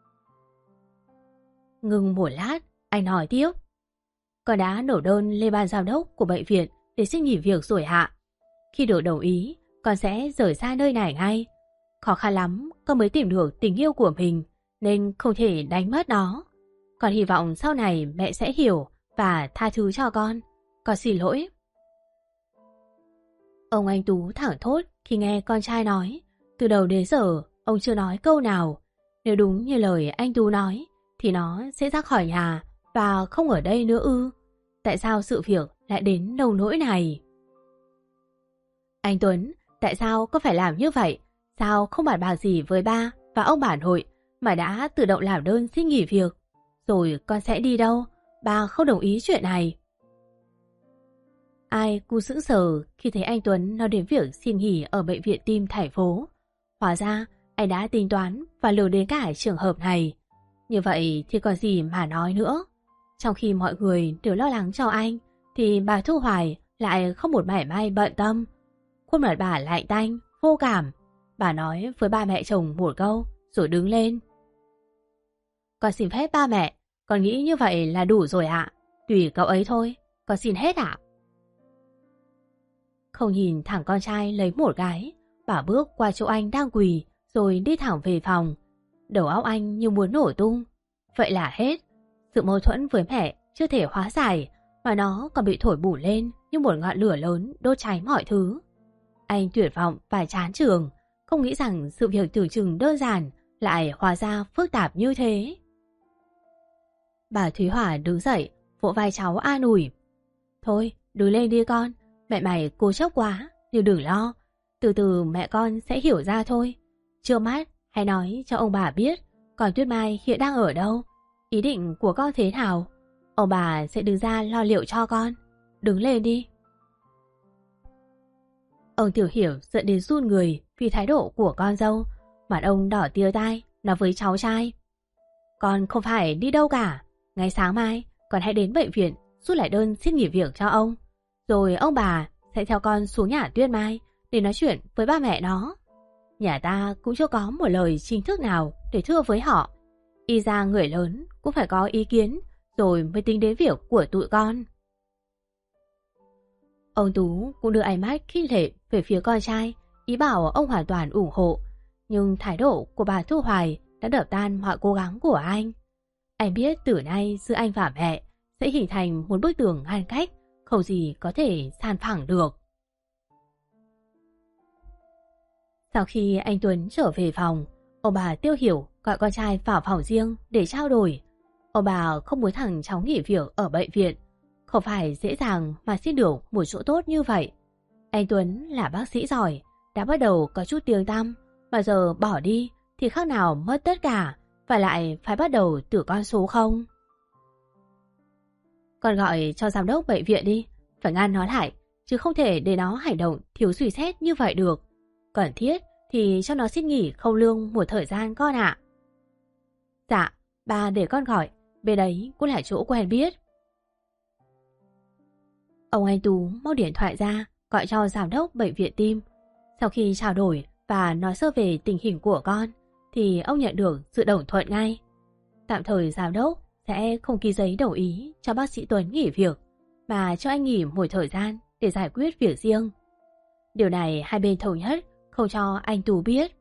Ngừng một lát, anh hỏi tiếp. Con đã nộp đơn lên ban giám đốc của bệnh viện để xin nghỉ việc rồi ạ. Khi được đồng ý, con sẽ rời xa nơi này ngay. Khó khăn lắm con mới tìm được tình yêu của mình nên không thể đánh mất nó. Con hy vọng sau này mẹ sẽ hiểu và tha thứ cho con. Con xin lỗi. Ông anh Tú thẳng thốt khi nghe con trai nói. Từ đầu đến giờ ông chưa nói câu nào. Nếu đúng như lời anh Tú nói thì nó sẽ ra khỏi nhà và không ở đây nữa ư? Tại sao sự việc lại đến nông nỗi này? Anh Tuấn, tại sao con phải làm như vậy? Sao không bàn bạc gì với ba và ông bà nội mà đã tự động làm đơn xin nghỉ việc? Rồi con sẽ đi đâu? Ba không đồng ý chuyện này. Ai cũng sững sờ khi thấy anh Tuấn nói đến việc xin nghỉ ở bệnh viện tim thành phố. Hóa ra anh đã tính toán và lường đến cả trường hợp này. Như vậy thì còn gì mà nói nữa. Trong khi mọi người đều lo lắng cho anh thì bà Thu Hoài lại không một mảy may bận tâm. Khuôn mặt bà lạnh tanh, vô cảm. Bà nói với ba mẹ chồng một câu rồi đứng lên. Con xin phép ba mẹ, con nghĩ như vậy là đủ rồi ạ. Tùy cậu ấy thôi, con xin hết ạ. Không nhìn thẳng con trai lấy một cái, bà bước qua chỗ anh đang quỳ rồi đi thẳng về phòng. Đầu óc anh như muốn nổ tung. Vậy là hết. Sự mâu thuẫn với mẹ chưa thể hóa giải mà nó còn bị thổi bùng lên như một ngọn lửa lớn đốt cháy mọi thứ. Anh tuyệt vọng và chán chường, không nghĩ rằng sự việc tưởng chừng đơn giản lại hóa ra phức tạp như thế. Bà Thúy Hỏa đứng dậy, vỗ vai cháu an ủi. Thôi, đứng lên đi con, mẹ mày cố chấp quá, nhưng đừng lo. Từ từ mẹ con sẽ hiểu ra thôi. Trưa mắt, hãy nói cho ông bà biết còn Tuyết Mai hiện đang ở đâu, ý định của con thế nào. Ông bà sẽ đứng ra lo liệu cho con. Đứng lên đi. Ông Tiểu Hiểu giận đến run người vì thái độ của con dâu. Mặt ông đỏ tia tai, nói với cháu trai. Con không phải đi đâu cả. Ngày sáng mai, con hãy đến bệnh viện rút lại đơn xin nghỉ việc cho ông. Rồi ông bà sẽ theo con xuống nhà Tuyết Mai để nói chuyện với ba mẹ nó. Nhà ta cũng chưa có một lời chính thức nào để thưa với họ. Y ra người lớn cũng phải có ý kiến rồi mới tính đến việc của tụi con. Ông Tú cũng đưa ánh mắt khinh lệ về phía con trai, ý bảo ông hoàn toàn ủng hộ. Nhưng thái độ của bà Thu Hoài đã đập tan mọi cố gắng của anh. Anh biết từ nay giữa anh và mẹ sẽ hình thành một bức tường ngăn cách, không gì có thể san phẳng được. Sau khi anh Tuấn trở về phòng, ông bà Tiêu Hiểu gọi con trai vào phòng riêng để trao đổi. Ông bà không muốn thằng cháu nghỉ việc ở bệnh viện. Không phải dễ dàng mà xin được một chỗ tốt như vậy. Anh Tuấn là bác sĩ giỏi, đã bắt đầu có chút tiếng tăm, mà giờ bỏ đi thì khác nào mất tất cả, và lại phải bắt đầu từ con số 0. Con gọi cho giám đốc bệnh viện đi, phải ngăn nó lại, chứ không thể để nó hành động thiếu suy xét như vậy được. Cần thiết thì cho nó xin nghỉ không lương một thời gian con ạ. Dạ, ba để con gọi, bên đấy cũng là chỗ quen biết. Ông anh Tú móc điện thoại ra, gọi cho giám đốc bệnh viện tim. Sau khi trao đổi và nói sơ về tình hình của con, thì ông nhận được sự đồng thuận ngay. Tạm thời giám đốc sẽ không ký giấy đồng ý cho bác sĩ Tuấn nghỉ việc, mà cho anh nghỉ một thời gian để giải quyết việc riêng. Điều này hai bên thống nhất, không cho anh Tú biết.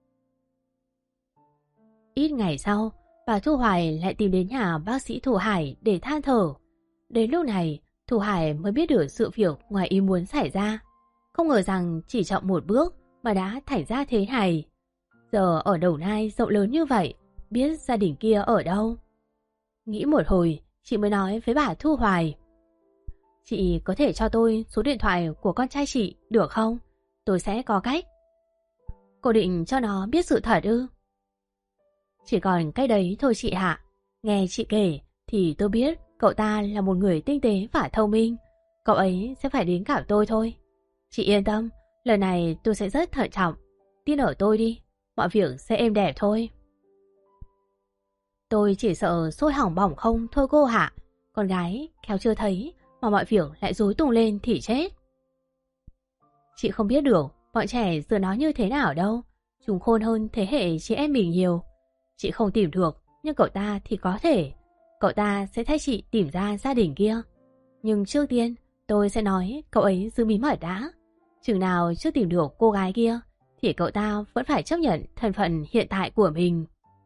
Ít ngày sau, bà Thu Hoài lại tìm đến nhà bác sĩ Thu Hải để than thở. Đến lúc này, Thu Hải mới biết được sự việc ngoài ý muốn xảy ra. Không ngờ rằng chỉ chậm một bước mà đã thành ra thế này. Giờ ở Đồng Nai rộng lớn như vậy, biết gia đình kia ở đâu. Nghĩ một hồi, chị mới nói với bà Thu Hoài. Chị có thể cho tôi số điện thoại của con trai chị được không? Tôi sẽ có cách. Cô định cho nó biết sự thật ư? Chỉ còn cách đấy thôi chị hạ. Nghe chị kể thì tôi biết cậu ta là một người tinh tế và thông minh. Cậu ấy sẽ phải đến gặp tôi thôi. Chị yên tâm, lần này tôi sẽ rất thận trọng. Tin ở tôi đi, mọi việc sẽ êm đẹp thôi. Tôi chỉ sợ sôi hỏng bỏng không thôi cô hạ. Con gái khéo chưa thấy mà mọi việc lại rối tung lên thì chết. Chị không biết được bọn trẻ giờ nó như thế nào đâu. Chúng khôn hơn thế hệ chị em mình nhiều. Chị không tìm được, nhưng cậu ta thì có thể. Cậu ta sẽ thay chị tìm ra gia đình kia. Nhưng trước tiên tôi sẽ nói cậu ấy giữ bí mật đã. Chừng nào chưa tìm được cô gái kia thì cậu ta vẫn phải chấp nhận thân phận hiện tại của mình.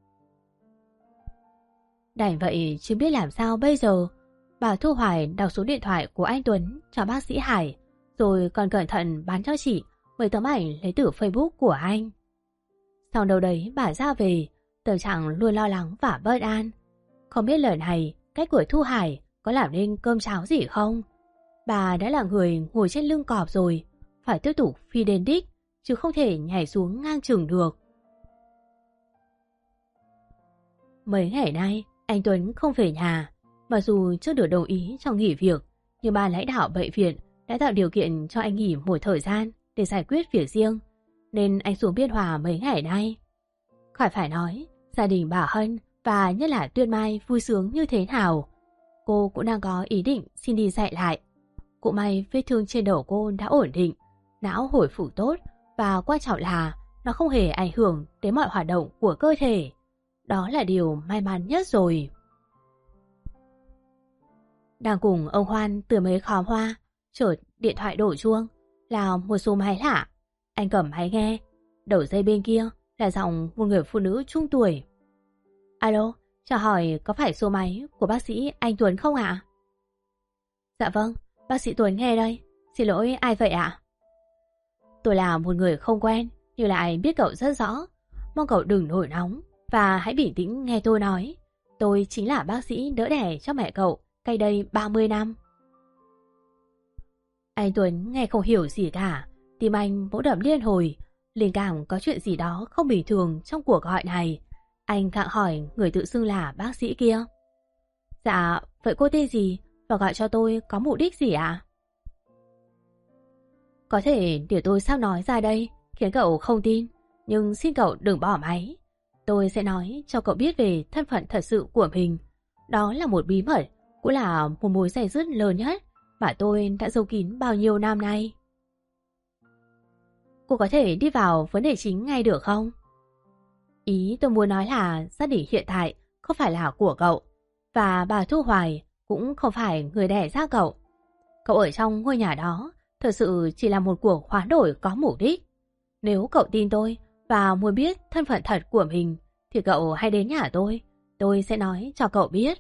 Đành vậy chứ biết làm sao bây giờ. Bà Thu Hoài đọc số điện thoại của anh Tuấn cho bác sĩ Hải, rồi còn cẩn thận bán cho chị mấy tấm ảnh lấy từ Facebook của anh. Sau đâu đấy bà ra về, tâm trạng luôn lo lắng và bất an. Không biết lần này cách của Thu Hải có làm nên cơm cháo gì không? Bà đã là người ngồi trên lưng cọp rồi, phải tiếp tục phi đến đích, chứ không thể nhảy xuống ngang chừng được. Mấy ngày nay, anh Tuấn không về nhà. Mặc dù chưa được đồng ý cho nghỉ việc, nhưng ban lãnh đạo bệnh viện đã tạo điều kiện cho anh nghỉ một thời gian để giải quyết việc riêng, nên anh xuống Biên Hòa mấy ngày nay. Khỏi phải nói, gia đình bà Hân và nhất là Tuyên Mai vui sướng như thế nào. Cô cũng đang có ý định xin đi dạy lại. Cũng may vết thương trên đầu cô đã ổn định, não hồi phục tốt và quan trọng là nó không hề ảnh hưởng đến mọi hoạt động của cơ thể. Đó là điều may mắn nhất rồi. Đang cùng ông Hoan tưới mấy khóm hoa, chợt điện thoại đổ chuông, là một số máy lạ. Anh cầm máy nghe, đầu dây bên kia là giọng một người phụ nữ trung tuổi. Alo, cho hỏi có phải số máy của bác sĩ anh Tuấn không ạ? Dạ vâng, bác sĩ Tuấn nghe đây. Xin lỗi, ai vậy ạ? Tôi là một người không quen, nhưng lại biết cậu rất rõ. Mong cậu đừng nổi nóng và hãy bình tĩnh nghe tôi nói. Tôi chính là bác sĩ đỡ đẻ cho mẹ cậu cách đây 30 năm. Anh Tuấn nghe không hiểu gì cả, tim anh bỗng đập liên hồi, linh cảm có chuyện gì đó không bình thường trong cuộc gọi này. Anh gặng hỏi người tự xưng là bác sĩ kia. Dạ, vậy cô tên gì và gọi cho tôi có mục đích gì ạ? Có thể để tôi sắp nói ra đây khiến cậu không tin, nhưng xin cậu đừng bỏ máy. Tôi sẽ nói cho cậu biết về thân phận thật sự của mình. Đó là một bí mật, cũng là một mối dây dứt lớn nhất mà tôi đã giấu kín bao nhiêu năm nay. Cô có thể đi vào vấn đề chính ngay được không? Ý tôi muốn nói là gia đình hiện tại không phải là của cậu, và bà Thu Hoài cũng không phải người đẻ ra cậu. Cậu ở trong ngôi nhà đó thật sự chỉ là một cuộc hoán đổi có mục đích. Nếu cậu tin tôi và muốn biết thân phận thật của mình thì cậu hãy đến nhà tôi sẽ nói cho cậu biết.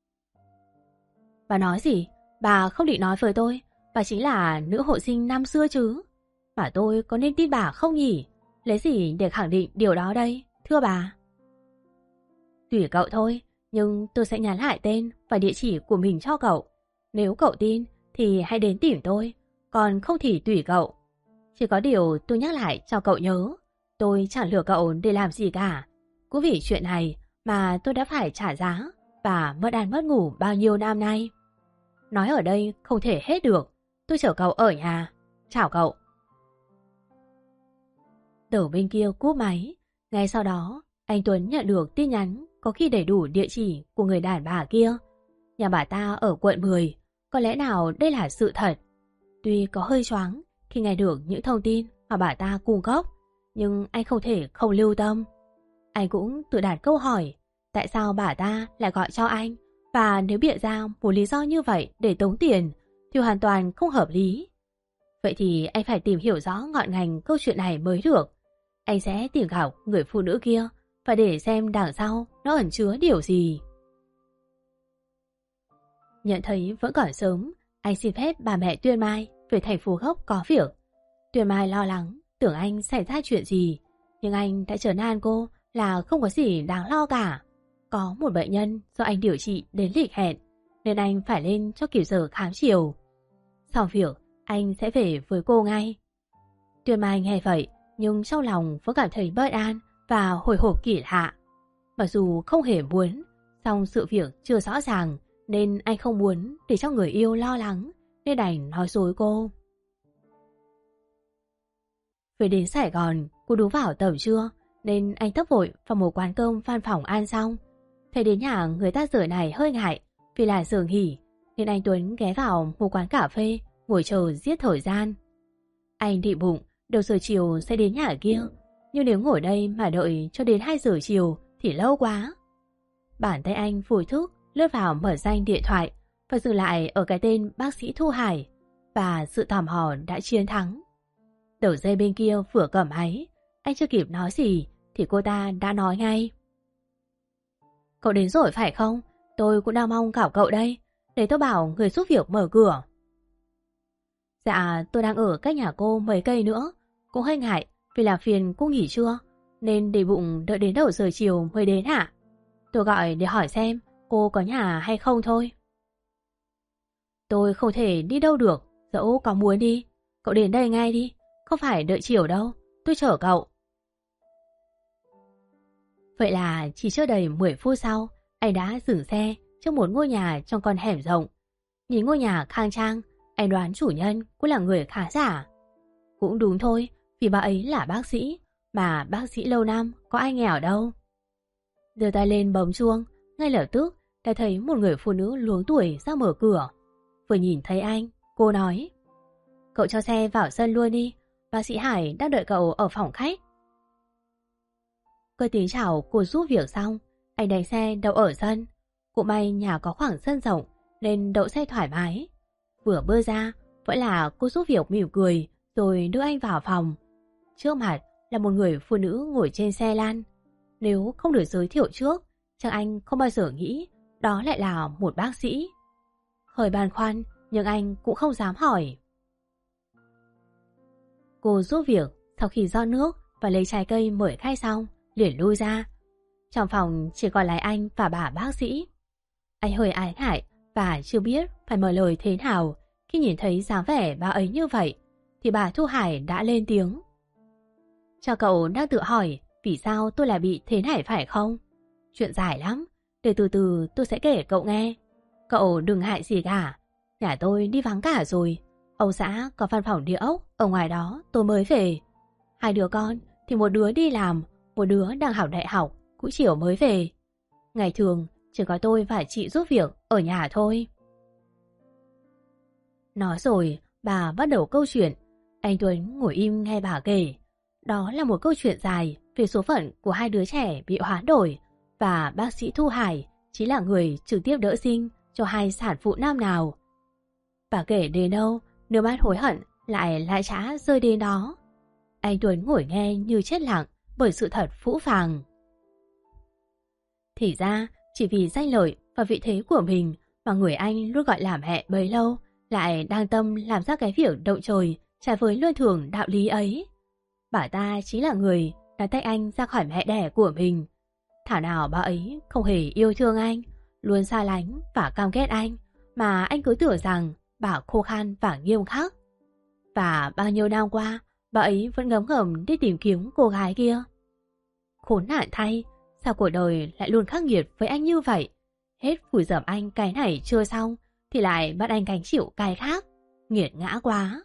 Bà nói gì? Bà không định nói với tôi bà chính là nữ hộ sinh năm xưa chứ? Mà tôi có nên tin bà không nhỉ? Lấy gì để khẳng định điều đó đây, thưa bà? Tùy cậu thôi, nhưng tôi sẽ nhắn lại tên và địa chỉ của mình cho cậu. Nếu cậu tin thì hãy đến tìm tôi, còn không thì tùy cậu. Chỉ có điều tôi nhắc lại cho cậu nhớ, tôi chẳng lừa cậu để làm gì cả. Cũng vì chuyện này mà tôi đã phải trả giá và mất ăn mất ngủ bao nhiêu năm nay. Nói ở đây không thể hết được. Tôi chở cậu ở nhà. Chào cậu. Đầu bên kia cúp máy. Ngay sau đó anh Tuấn nhận được tin nhắn có khi đầy đủ địa chỉ của người đàn bà kia. Nhà bà ta ở quận 10. Có lẽ nào đây là sự thật? Tuy có hơi choáng khi nghe được những thông tin mà bà ta cung cấp, nhưng anh không thể không lưu tâm. Anh cũng tự đặt câu hỏi, tại sao bà ta lại gọi cho anh, và nếu bịa ra một lý do như vậy để tống tiền thì hoàn toàn không hợp lý. Vậy thì anh phải tìm hiểu rõ ngọn ngành câu chuyện này mới được. Anh sẽ tìm gặp người phụ nữ kia và để xem đằng sau nó ẩn chứa điều gì. Nhận thấy vẫn còn sớm, anh xin phép bà mẹ Tuyên Mai về thành phố gốc có việc. Tuyên Mai lo lắng tưởng anh xảy ra chuyện gì, nhưng anh đã trấn an cô là không có gì đáng lo cả. có một bệnh nhân do anh điều trị đến lịch hẹn, nên anh phải lên cho kịp giờ khám chiều. Xong việc, anh sẽ về với cô ngay. Tuyên Mai nghe vậy, nhưng trong lòng vẫn cảm thấy bất an và hồi hộp kỳ lạ. Mặc dù không hề muốn, song sự việc chưa rõ ràng, nên anh không muốn để cho người yêu lo lắng, nên đành nói dối cô. Về đến Sài Gòn, cô đúng vào tầm trưa, nên anh tấp vội vào một quán cơm văn phòng ăn xong. Thấy đến nhà người ta giờ này hơi ngại, vì là giờ nghỉ, nên anh Tuấn ghé vào một quán cà phê, ngồi chờ giết thời gian. Anh định bụng, đầu giờ chiều sẽ đến nhà kia, nhưng nếu ngồi đây mà đợi cho đến 2 giờ chiều thì lâu quá. Bàn tay anh vô thức lướt vào mở danh điện thoại và dừng lại ở cái tên bác sĩ Thu Hải, và sự tò mò đã chiến thắng. Đầu dây bên kia vừa cầm máy, anh chưa kịp nói gì thì cô ta đã nói ngay. Cậu đến rồi phải không? Tôi cũng đang mong gặp cậu đây, để tôi bảo người giúp việc mở cửa. Dạ, tôi đang ở cách nhà cô mấy cây nữa, cũng hơi ngại vì là phiền cô nghỉ trưa, nên để bụng đợi đến đầu giờ chiều mới đến hả? Tôi gọi để hỏi xem cô có nhà hay không thôi. Tôi không thể đi đâu được, dẫu có muốn đi. Cậu đến đây ngay đi, không phải đợi chiều đâu, tôi chở cậu. Vậy là chỉ chưa đầy 10 phút sau, anh đã dừng xe trước một ngôi nhà trong con hẻm rộng. Nhìn ngôi nhà khang trang, anh đoán chủ nhân cũng là người khá giả. Cũng đúng thôi, vì bà ấy là bác sĩ, mà bác sĩ lâu năm có ai nghèo đâu. Giơ tay lên bấm chuông, ngay lập tức đã thấy một người phụ nữ luống tuổi ra mở cửa. Vừa nhìn thấy anh, cô nói: Cậu cho xe vào sân luôn đi, bác sĩ Hải đang đợi cậu ở phòng khách. Cơ tiếng chào cô giúp việc xong, anh đánh xe đậu ở sân. Cũng may nhà có khoảng sân rộng nên đậu xe thoải mái. Vừa bước ra, vẫn là cô giúp việc mỉm cười rồi đưa anh vào phòng. Trước mặt là một người phụ nữ ngồi trên xe lăn. Nếu không được giới thiệu trước, chắc anh không bao giờ nghĩ đó lại là một bác sĩ. Hơi băn khoăn, nhưng anh cũng không dám hỏi. Cô giúp việc sau khi rót nước và lấy trái cây mời khách xong, liền lui ra. Trong phòng chỉ còn lại anh và bà bác sĩ. Anh hơi ái ngại và chưa biết phải mở lời thế nào. Khi nhìn thấy dáng vẻ bà ấy như vậy, thì bà Thu Hải đã lên tiếng. Cho cậu đang tự hỏi vì sao tôi lại bị thế này phải không? Chuyện dài lắm, để từ từ tôi sẽ kể cậu nghe. Cậu đừng hại gì cả. Nhà tôi đi vắng cả rồi. Ông xã có văn phòng địa ốc ở ngoài đó tôi mới về. 2 đứa con thì một đứa đi làm, một đứa đang học đại học, cũng chiều mới về. Ngày thường chỉ có tôi và chị giúp việc ở nhà thôi. Nói rồi, bà bắt đầu câu chuyện. Anh Tuấn ngồi im nghe bà kể. Đó là một câu chuyện dài về số phận của 2 đứa trẻ bị hoán đổi, và bác sĩ Thu Hải chính là người trực tiếp đỡ sinh cho 2 sản phụ nam nào. Bà kể đến đâu, nước mắt hối hận lại trã rơi đến đó. Anh Tuấn ngồi nghe như chết lặng bởi sự thật phũ phàng. Thì ra, chỉ vì danh lợi và vị thế của mình mà người anh luôn gọi là mẹ bấy lâu lại đang tâm làm ra cái việc động trời trái với luân thường đạo lý ấy. Bà ta chính là người đã tách anh ra khỏi mẹ đẻ của mình. Thảo nào bà ấy không hề yêu thương anh, luôn xa lánh và căm ghét anh, mà anh cứ tưởng rằng bà khô khan và nghiêm khắc. Và bao nhiêu năm qua, bà ấy vẫn ngấm ngầm đi tìm kiếm cô gái kia. Khốn nạn thay, sao cuộc đời lại luôn khắc nghiệt với anh như vậy? Hết vùi dập anh cái này chưa xong thì lại bắt anh gánh chịu cái khác. Nghiệt ngã quá.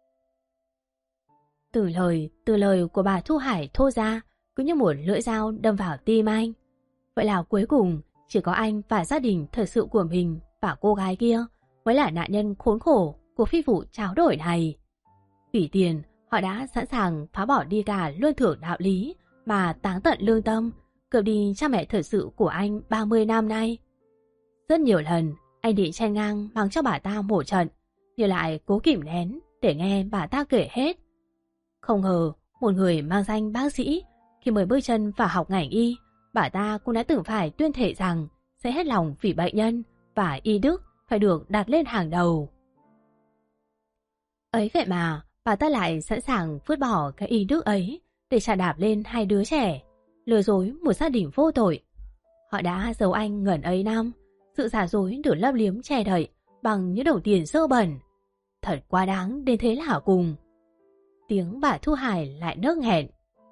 Từ lời của bà Thu Hải thô ra cứ như một lưỡi dao đâm vào tim anh. Vậy là cuối cùng chỉ có anh và gia đình thật sự của mình và cô gái kia mới là nạn nhân khốn khổ của phi vụ tráo đổi này. Vì tiền, họ đã sẵn sàng phá bỏ đi cả luân thường đạo lý mà táng tận lương tâm, cướp đi cha mẹ thật sự của anh 30 năm nay. Rất nhiều lần, anh định chen ngang mắng cho bà ta một trận, nhưng lại cố kìm nén để nghe bà ta kể hết. Không ngờ, một người mang danh bác sĩ, khi mới bước chân vào học ngành y, bà ta cũng đã từng phải tuyên thệ rằng sẽ hết lòng vì bệnh nhân và y đức phải được đặt lên hàng đầu. Ấy vậy mà, bà ta lại sẵn sàng vứt bỏ cái y đức ấy để chà đạp lên 2 đứa trẻ, lừa dối một gia đình vô tội. Họ đã giấu anh ngần ấy năm, sự giả dối được lấp liếm che đậy bằng những đồng tiền dơ bẩn. Thật quá đáng đến thế là cùng. Tiếng bà Thu Hải lại nấc nghẹn.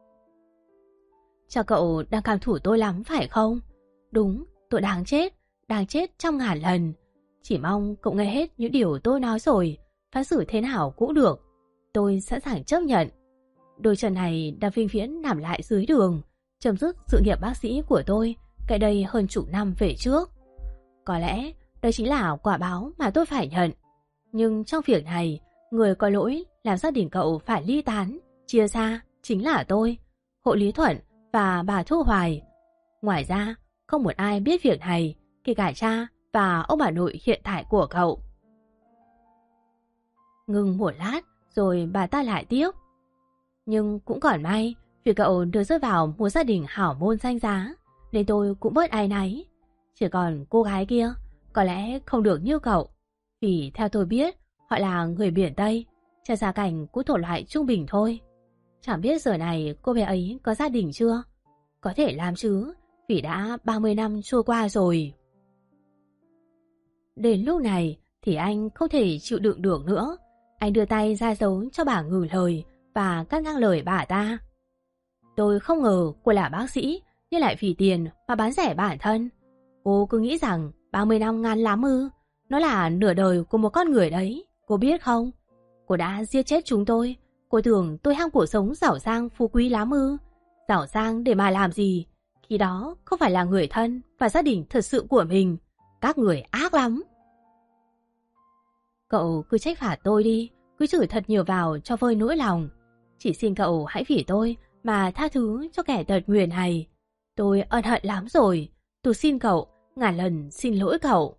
Cho cậu đang cam thủ tôi lắm phải không? Đúng, tôi đáng chết trăm ngàn lần. Chỉ mong cậu nghe hết những điều tôi nói rồi, phán xử thế nào cũng được. Tôi sẵn sàng chấp nhận. Đôi chân này đang vĩnh viễn nằm lại dưới đường, chấm dứt sự nghiệp bác sĩ của tôi cách đây hơn chục năm về trước. Có lẽ đây chính là quả báo mà tôi phải nhận. Nhưng trong việc này, người có lỗi làm gia đình cậu phải ly tán, chia xa chính là tôi, Hộ Lý Thuận và bà Thu Hoài. Ngoài ra, không một ai biết việc này, kể cả cha và ông bà nội hiện tại của cậu. Ngừng một lát, rồi bà ta lại tiếp. Nhưng cũng còn may, vì cậu được rơi vào một gia đình hảo môn danh giá, nên tôi cũng bớt áy náy. Chỉ còn cô gái kia, có lẽ không được như cậu. Vì theo tôi biết, họ là người biển Tây, cha gia cảnh cũng thuộc loại trung bình thôi. Chẳng biết giờ này cô bé ấy có gia đình chưa? Có thể làm chứ, vì đã 30 năm trôi qua rồi. Đến lúc này thì anh không thể chịu đựng được nữa. Anh đưa tay ra dấu cho bà ngừng lời và cắt ngang lời bà ta. Tôi không ngờ cô là bác sĩ nhưng lại vì tiền mà bán rẻ bản thân. Cô cứ nghĩ rằng 30 năm ngắn lắm ư? Nó là nửa đời của một con người đấy, cô biết không? Cô đã giết chết chúng tôi. Cô tưởng tôi ham cuộc sống giàu sang phú quý lắm ư? Giàu sang để mà làm gì? Khi đó không phải là người thân và gia đình thật sự của mình. Các người ác lắm. Cậu cứ trách phạt tôi đi, cứ chửi thật nhiều vào cho vơi nỗi lòng. Chỉ xin cậu hãy vì tôi mà tha thứ cho kẻ tật nguyền này. Tôi ân hận lắm rồi. Tôi xin cậu, ngàn lần xin lỗi cậu.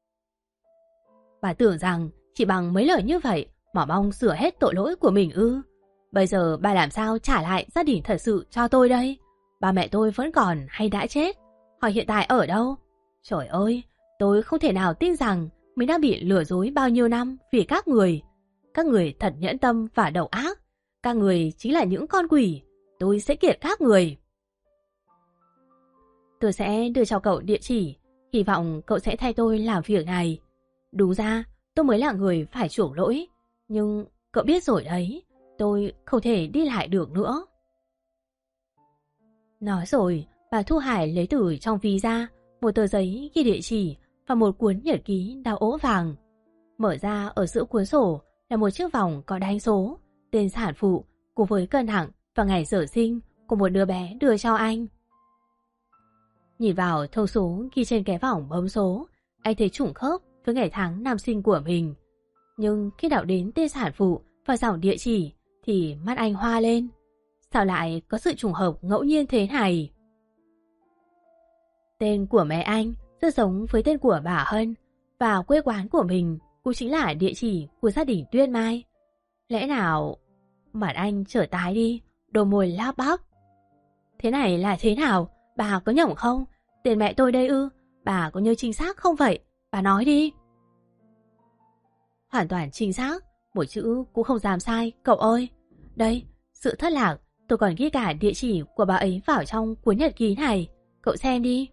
Bà tưởng rằng chỉ bằng mấy lời như vậy mà mong sửa hết tội lỗi của mình ư? Bây giờ bà làm sao trả lại gia đình thật sự cho tôi đây? Ba mẹ tôi vẫn còn hay đã chết? Họ hiện tại ở đâu? Trời ơi, tôi không thể nào tin rằng mình đã bị lừa dối bao nhiêu năm vì các người. Các người thật nhẫn tâm và độc ác. Các người chính là những con quỷ. Tôi sẽ kiệt các người. Tôi sẽ đưa cho cậu địa chỉ. Hy vọng cậu sẽ thay tôi làm việc này. Đúng ra tôi mới là người phải chuộc lỗi. Nhưng cậu biết rồi đấy, tôi không thể đi lại được nữa. Nói rồi, bà Thu Hải lấy từ trong ví ra một tờ giấy ghi địa chỉ và một cuốn nhật ký đao ố vàng. Mở ra ở giữa cuốn sổ là một chiếc vòng có đánh số, tên sản phụ cùng với cân nặng và ngày giờ sinh của một đứa bé đưa cho anh. Nhìn vào thông số ghi trên cái vòng bấm số, anh thấy trùng khớp với ngày tháng năm sinh của mình. Nhưng khi đọc đến tên sản phụ và dòng địa chỉ thì mắt anh hoa lên. Sao lại có sự trùng hợp ngẫu nhiên thế này? Tên của mẹ anh rất giống với tên của bà Hân, và quê quán của mình cũng chính là địa chỉ của gia đình Tuyên Mai. Lẽ nào... Mặt anh trở tái đi, đôi môi lắp bắp. Thế này là thế nào? Bà có nhầm không? Tên mẹ tôi đây ư? Bà có nhớ chính xác không vậy? Bà nói đi. Hoàn toàn chính xác, một chữ cũng không dám sai, cậu ơi. Đây, sự thất lạc, tôi còn ghi cả địa chỉ của bà ấy vào trong cuốn nhật ký này. Cậu xem đi.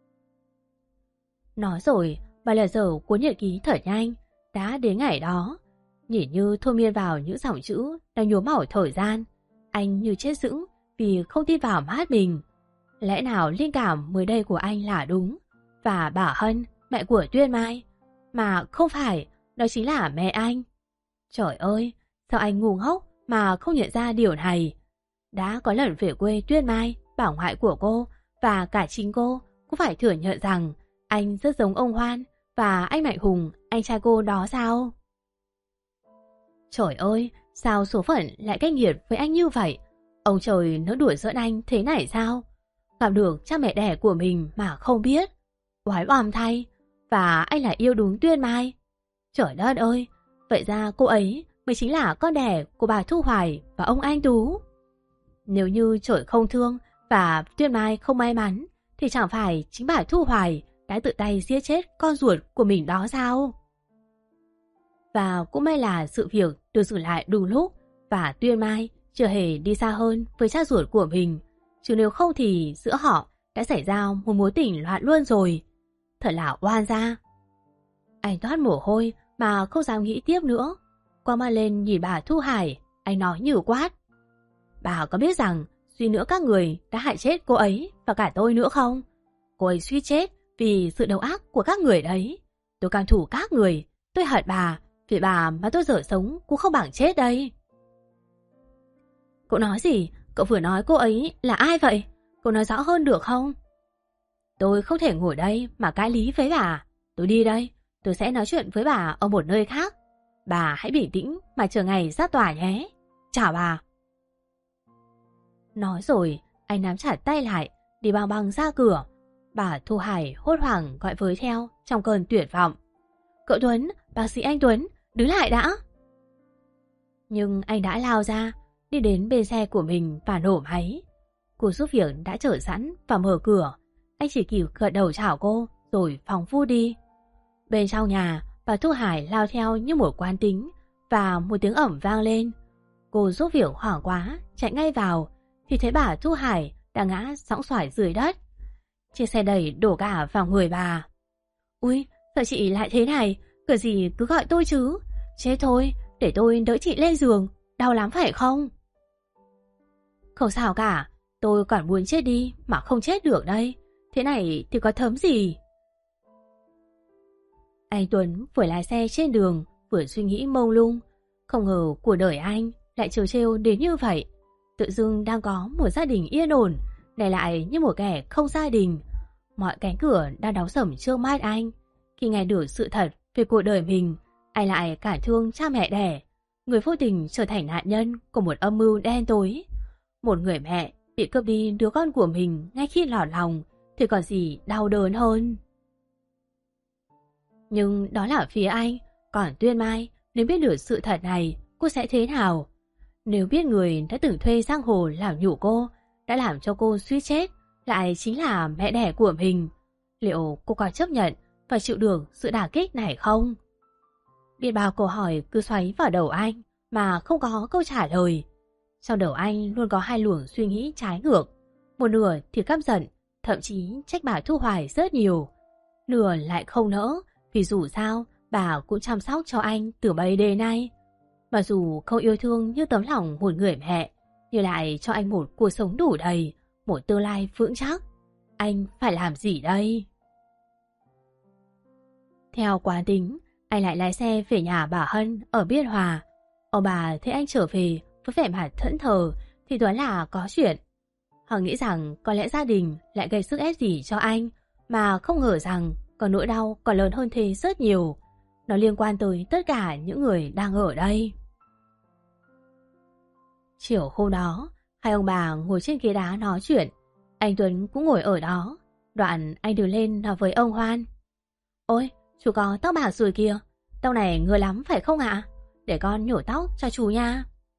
Nói rồi, bà lật dở cuốn nhật ký thật nhanh. Đã đến ngày đó, nhìn như thôi miên vào những dòng chữ đang nhuốm màu thời gian. Anh như chết dững vì không tin vào mắt mình. Lẽ nào linh cảm mới đây của anh là đúng, và bà Hân, mẹ của Tuyên Mai, mà không phải, đó chính là mẹ anh. Trời ơi, sao anh ngu ngốc mà không nhận ra điều này? Đã có lần về quê Tuyên Mai, bà ngoại của cô, và cả chính cô cũng phải thừa nhận rằng anh rất giống ông Hoan và anh Mạnh Hùng, anh trai cô đó sao? Trời ơi, sao số phận lại cách nghiệt với anh như vậy? Ông trời nó đuổi giỡn anh thế này sao? Gặp được cha mẹ đẻ của mình mà không biết. Oái oăm thay. Và anh lại yêu đúng Tuyên Mai. Trời đất ơi, vậy ra cô ấy mới chính là con đẻ của bà Thu Hoài và ông Anh Tú. Nếu như trời không thương và Tuyên Mai không may mắn, thì chẳng phải chính bà Thu Hoài đã tự tay giết chết con ruột của mình đó sao? Và cũng may là sự việc được xử lại đúng lúc, và Tuyên Mai chưa hề đi xa hơn với cha ruột của mình. Chứ nếu không thì giữa họ đã xảy ra một mối tình loạn luôn rồi. Thật là oan gia. Anh toát mồ hôi mà không dám nghĩ tiếp nữa. Quay mặt lên nhìn bà Thu Hải, anh nói như quát. Bà có biết rằng suýt nữa các người đã hại chết cô ấy và cả tôi nữa không? Cô ấy suýt chết vì sự độc ác của các người đấy. Tôi cam thủ các người, tôi hận bà, vì bà mà tôi dở sống cũng không bằng chết đây. Cậu nói gì? Cậu vừa nói cô ấy là ai vậy? Cậu nói rõ hơn được không? Tôi không thể ngồi đây mà cãi lý với bà. Tôi đi đây, tôi sẽ nói chuyện với bà ở một nơi khác. Bà hãy bình tĩnh mà chờ ngày ra tòa nhé. Chào bà. Nói rồi, anh nắm chặt tay lại, đi băng băng ra cửa. Bà Thu Hải hốt hoảng gọi với theo trong cơn tuyệt vọng. Cậu Tuấn, bác sĩ anh Tuấn, đứng lại đã. Nhưng anh đã lao ra, đi đến bên xe của mình và nổ máy. Cô giúp việc đã chờ sẵn và mở cửa. Anh chỉ kịp gật đầu chào cô rồi phóng phu đi. Bên trong nhà, bà Thu Hải lao theo như một quán tính và một tiếng ẩm vang lên. Cô giúp việc hoảng quá, chạy ngay vào thì thấy bà Thu Hải đã ngã sõng xoài dưới đất. Chiếc xe đẩy đổ cả vào người bà. Ui, sao chị lại thế này? Cửa gì cứ gọi tôi chứ? Chết thôi, để tôi đỡ chị lên giường. Đau lắm phải không? Không sao cả, tôi còn muốn chết đi mà không chết được đây. Thế này thì có thấm gì? Anh Tuấn vừa lái xe trên đường, vừa suy nghĩ mông lung. Không ngờ cuộc đời anh lại trêu trêu đến như vậy. Tự dưng đang có một gia đình yên ổn, này lại như một kẻ không gia đình. Mọi cánh cửa đang đóng sầm trước mắt anh. Khi nghe được sự thật về cuộc đời mình, anh lại cảm thương cha mẹ đẻ. Người vô tình trở thành nạn nhân của một âm mưu đen tối. Một người mẹ bị cướp đi đứa con của mình ngay khi lọt lòng thì còn gì đau đớn hơn. Nhưng đó là phía anh. Còn Tuyên Mai, nếu biết được sự thật này, cô sẽ thế nào? Nếu biết người đã từng thuê giang hồ làm nhục cô, đã làm cho cô suýt chết, lại chính là mẹ đẻ của mình, liệu cô có chấp nhận và chịu được sự đả kích này không? Biết bao câu hỏi cứ xoáy vào đầu anh mà không có câu trả lời. Trong đầu anh luôn có hai luồng suy nghĩ trái ngược. Một nửa thì căm giận, thậm chí trách bà Thu Hoài rất nhiều. Nửa lại không nỡ, vì dù sao bà cũng chăm sóc cho anh từ bấy đến nay. Mà dù không yêu thương như tấm lòng một người mẹ, nhưng lại cho anh một cuộc sống đủ đầy, một tương lai vững chắc. Anh phải làm gì đây? Theo quán tính, anh lại lái xe về nhà bà Hân ở Biên Hòa. Ông bà thấy anh trở về với vẻ mặt thẫn thờ thì đoán là có chuyện. Họ nghĩ rằng có lẽ gia đình lại gây sức ép gì cho anh, mà không ngờ rằng còn nỗi đau còn lớn hơn thế rất nhiều. Nó liên quan tới tất cả những người đang ở đây. Chiều hôm đó, hai ông bà ngồi trên ghế đá nói chuyện. Anh Tuấn cũng ngồi ở đó. Đoạn anh đứng lên nói với ông Hoan. Ôi, chú có tóc bạc rồi kìa. Tóc này ngứa lắm phải không ạ? Để con nhổ tóc cho chú nha.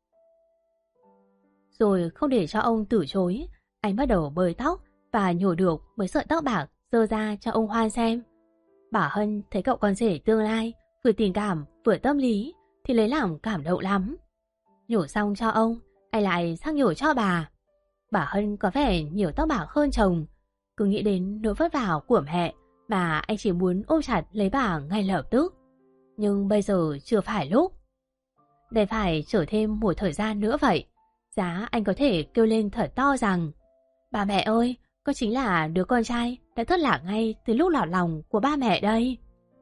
Rồi không để cho ông từ chối, anh bắt đầu bới tóc và nhổ được mấy sợi tóc bạc giơ ra cho ông Hoan xem. Bà Hân thấy cậu con rể tương lai vừa tình cảm vừa tâm lý thì lấy làm cảm động lắm. Nhổ xong cho ông, anh lại sang nhổ cho bà. Bà Hân có vẻ nhiều tóc bạc hơn chồng. Cứ nghĩ đến nỗi vất vả của mẹ mà anh chỉ muốn ôm chặt lấy bà ngay lập tức. Nhưng bây giờ chưa phải lúc. Để phải chờ thêm một thời gian nữa vậy, giá anh có thể kêu lên thật to rằng: Bà mẹ ơi, con chính là đứa con trai đã thất lạc ngay từ lúc lọt lòng của ba mẹ đây.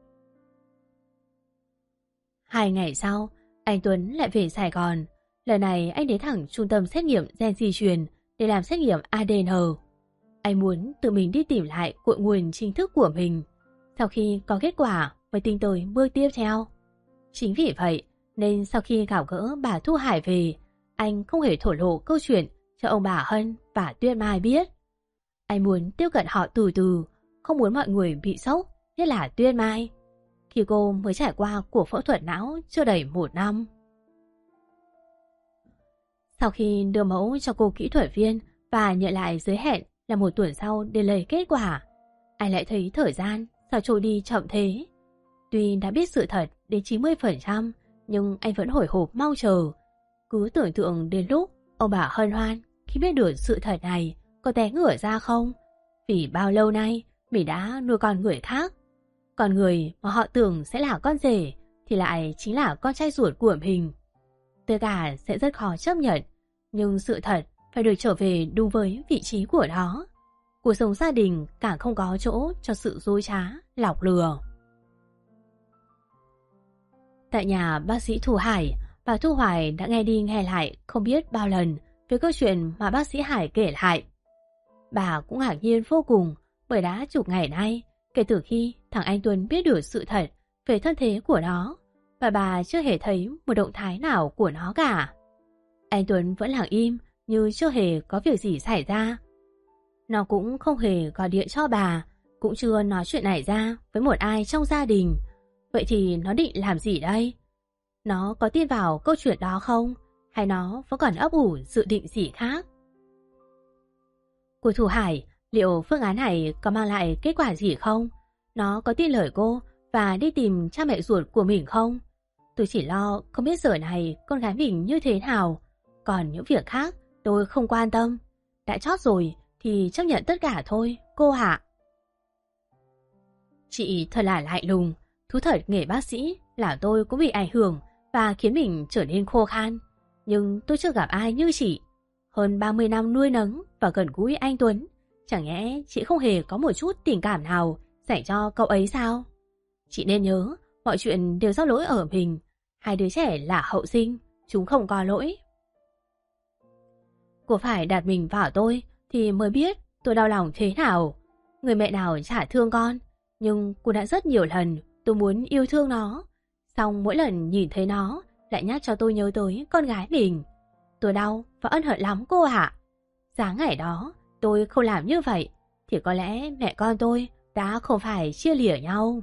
2 ngày sau, anh Tuấn lại về Sài Gòn. Lần này anh đến thẳng trung tâm xét nghiệm gen di truyền để làm xét nghiệm ADN. Anh muốn tự mình đi tìm lại cội nguồn chính thức của mình. Sau khi có kết quả mới tính tới bước tiếp theo. Chính vì vậy nên sau khi gặp gỡ bà Thu Hải về, anh không hề thổ lộ câu chuyện cho ông bà Hân và Tuyết Mai biết. Anh muốn tiếp cận họ từ từ, không muốn mọi người bị sốc, nhất là Tuyết Mai, khi cô mới trải qua cuộc phẫu thuật não chưa đầy 1 năm. Sau khi đưa mẫu cho cô kỹ thuật viên và nhận lại giới hẹn là 1 tuần sau để lấy kết quả, anh lại thấy thời gian sao trôi đi chậm thế. Tuy đã biết sự thật đến 90%, nhưng anh vẫn hồi hộp mong chờ. Cứ tưởng tượng đến lúc ông bà hân hoan khi biết được sự thật này có té ngửa ra không, Vì bao lâu nay mình đã nuôi con người khác. Con người mà họ tưởng sẽ là con rể thì lại chính là con trai ruột của mình. Tất cả sẽ rất khó chấp nhận, nhưng sự thật phải được trở về đúng với vị trí của nó. Cuộc sống gia đình càng không có chỗ cho sự dối trá, lọc lừa. Tại nhà bác sĩ Thu Hải, bà Thu Hoài đã nghe đi nghe lại không biết bao lần về câu chuyện mà bác sĩ Hải kể lại. Bà cũng ngạc nhiên vô cùng bởi đã chục ngày nay kể từ khi thằng anh Tuấn biết được sự thật về thân thế của nó, và bà chưa hề thấy một động thái nào của nó cả. Anh Tuấn vẫn lặng im như chưa hề có việc gì xảy ra. Nó cũng không hề gọi điện cho bà, cũng chưa nói chuyện này ra với một ai trong gia đình. Vậy thì nó định làm gì đây? Nó có tin vào câu chuyện đó không? Hay nó vẫn còn ấp ủ dự định gì khác? Của Thu Hải, liệu phương án này có mang lại kết quả gì không? Nó có tin lời cô và đi tìm cha mẹ ruột của mình không? Tôi chỉ lo không biết giờ này con gái mình như thế nào. Còn những việc khác tôi không quan tâm. Đã chót rồi thì chấp nhận tất cả thôi, cô ạ. Chị thật là lạnh lùng. Thú thật nghề bác sĩ là tôi cũng bị ảnh hưởng và khiến mình trở nên khô khan. Nhưng tôi chưa gặp ai như chị. Hơn 30 năm nuôi nấng và gần gũi anh Tuấn, chẳng nhẽ chị không hề có một chút tình cảm nào dành cho cậu ấy sao? Chị nên nhớ, mọi chuyện đều do lỗi ở mình. Hai đứa trẻ là hậu sinh, chúng không có lỗi. Cô phải đặt mình vào tôi thì mới biết tôi đau lòng thế nào. Người mẹ nào chả thương con, nhưng cô đã rất nhiều lần tôi muốn yêu thương nó. Xong mỗi lần nhìn thấy nó lại nhắc cho tôi nhớ tới con gái mình. Tôi đau và ân hận lắm cô ạ. Sáng ngày đó tôi không làm như vậy thì có lẽ mẹ con tôi đã không phải chia lìa nhau.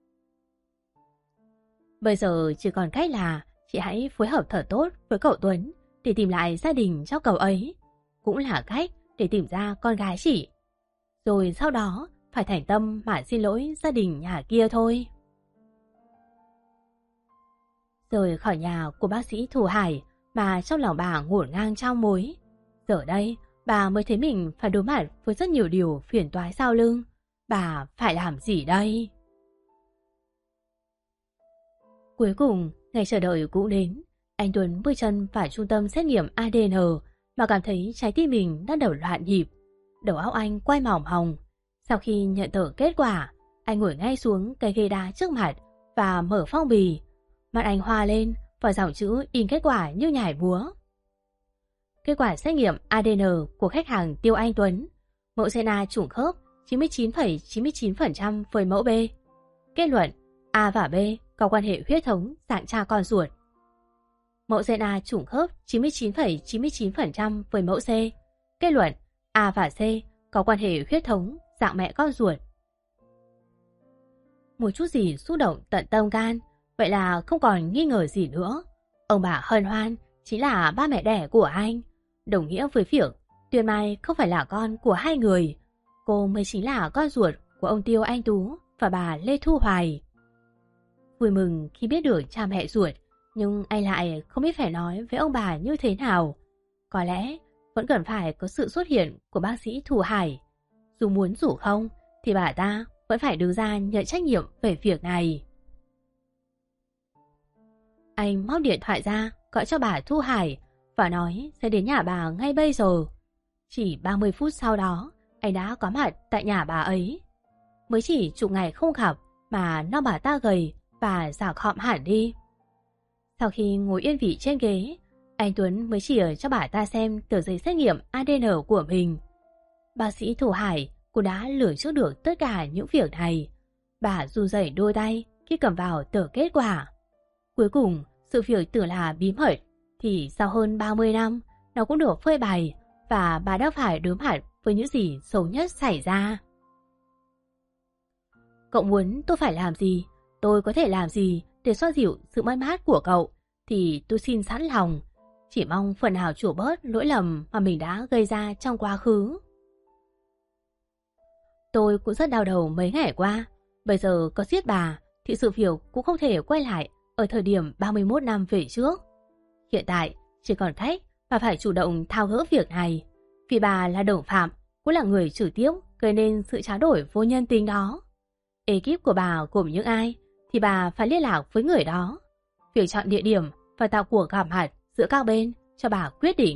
Bây giờ chỉ còn cách là chị hãy phối hợp thật tốt với cậu Tuấn để tìm lại gia đình cho cậu ấy. Cũng là cách để tìm ra con gái chị. Rồi sau đó phải thành tâm mà xin lỗi gia đình nhà kia thôi. Rời khỏi nhà của bác sĩ Thu Hải mà trong lòng bà ngổn ngang trao mối. Giờ đây bà mới thấy mình phải đối mặt với rất nhiều điều phiền toái sau lưng. Bà phải làm gì đây? Cuối cùng, ngày chờ đợi cũng đến. Anh Tuấn bước chân vào trung tâm xét nghiệm ADN mà cảm thấy trái tim mình đang đập loạn nhịp. Đầu óc anh quay mỏng hồng. Sau khi nhận tờ kết quả, anh ngồi ngay xuống cái ghế đá trước mặt và mở phong bì. Mặt anh hoa lên và dòng chữ in kết quả như nhảy múa. Kết quả xét nghiệm ADN của khách hàng Tiêu Anh Tuấn. Mẫu DNA trùng khớp 99,99% với mẫu B. Kết luận A và B có quan hệ huyết thống dạng cha con ruột. Mẫu DNA trùng khớp 99,99% với mẫu C. Kết luận A và C có quan hệ huyết thống dạng mẹ con ruột. Một chút gì xúc động tận tâm gan, vậy là không còn nghi ngờ gì nữa. Ông bà hân hoan chính là ba mẹ đẻ của anh, đồng nghĩa với việc Tuyền Mai không phải là con của hai người. Cô mới chính là con ruột của ông Tiêu Anh Tú và bà Lê Thu Hoài. Vui mừng khi biết được cha mẹ ruột, nhưng anh lại không biết phải nói với ông bà như thế nào. Có lẽ vẫn cần phải có sự xuất hiện của bác sĩ Thu Hải. Dù muốn dù không thì bà ta vẫn phải đứng ra nhận trách nhiệm về việc này. Anh móc điện thoại ra gọi cho bà Thu Hải và nói sẽ đến nhà bà ngay bây giờ. Chỉ 30 phút sau đó, anh đã có mặt tại nhà bà ấy. Mới chỉ chục ngày không gặp mà nó bà ta gầy và già khọm hẳn đi. Sau khi ngồi yên vị trên ghế, anh Tuấn mới chỉ cho bà ta xem tờ giấy xét nghiệm ADN của mình. Bác sĩ Thu Hải cũng đã lường trước được tất cả những việc này. Bà run rẩy đôi tay khi cầm vào tờ kết quả. Cuối cùng, sự việc tưởng là bí mật thì sau hơn 30 năm nó cũng được phơi bày và bà đã phải đối mặt với những gì xấu nhất xảy ra. Cậu muốn tôi phải làm gì, tôi có thể làm gì để xoa dịu sự mất mát của cậu thì tôi xin sẵn lòng. Chỉ mong phần nào trổ bớt lỗi lầm mà mình đã gây ra trong quá khứ. Tôi cũng rất đau đầu mấy ngày qua. Bây giờ có giết bà thì sự việc cũng không thể quay lại ở thời điểm 31 năm về trước. Hiện tại chỉ còn cách và phải chủ động thao gỡ việc này. Vì bà là đồng phạm, cũng là người trực tiếp gây nên sự tráo đổi vô nhân tính đó. Ekip của bà gồm những ai thì bà phải liên lạc với người đó. Việc chọn địa điểm và tạo cuộc gặp mặt giữa các bên cho bà quyết định.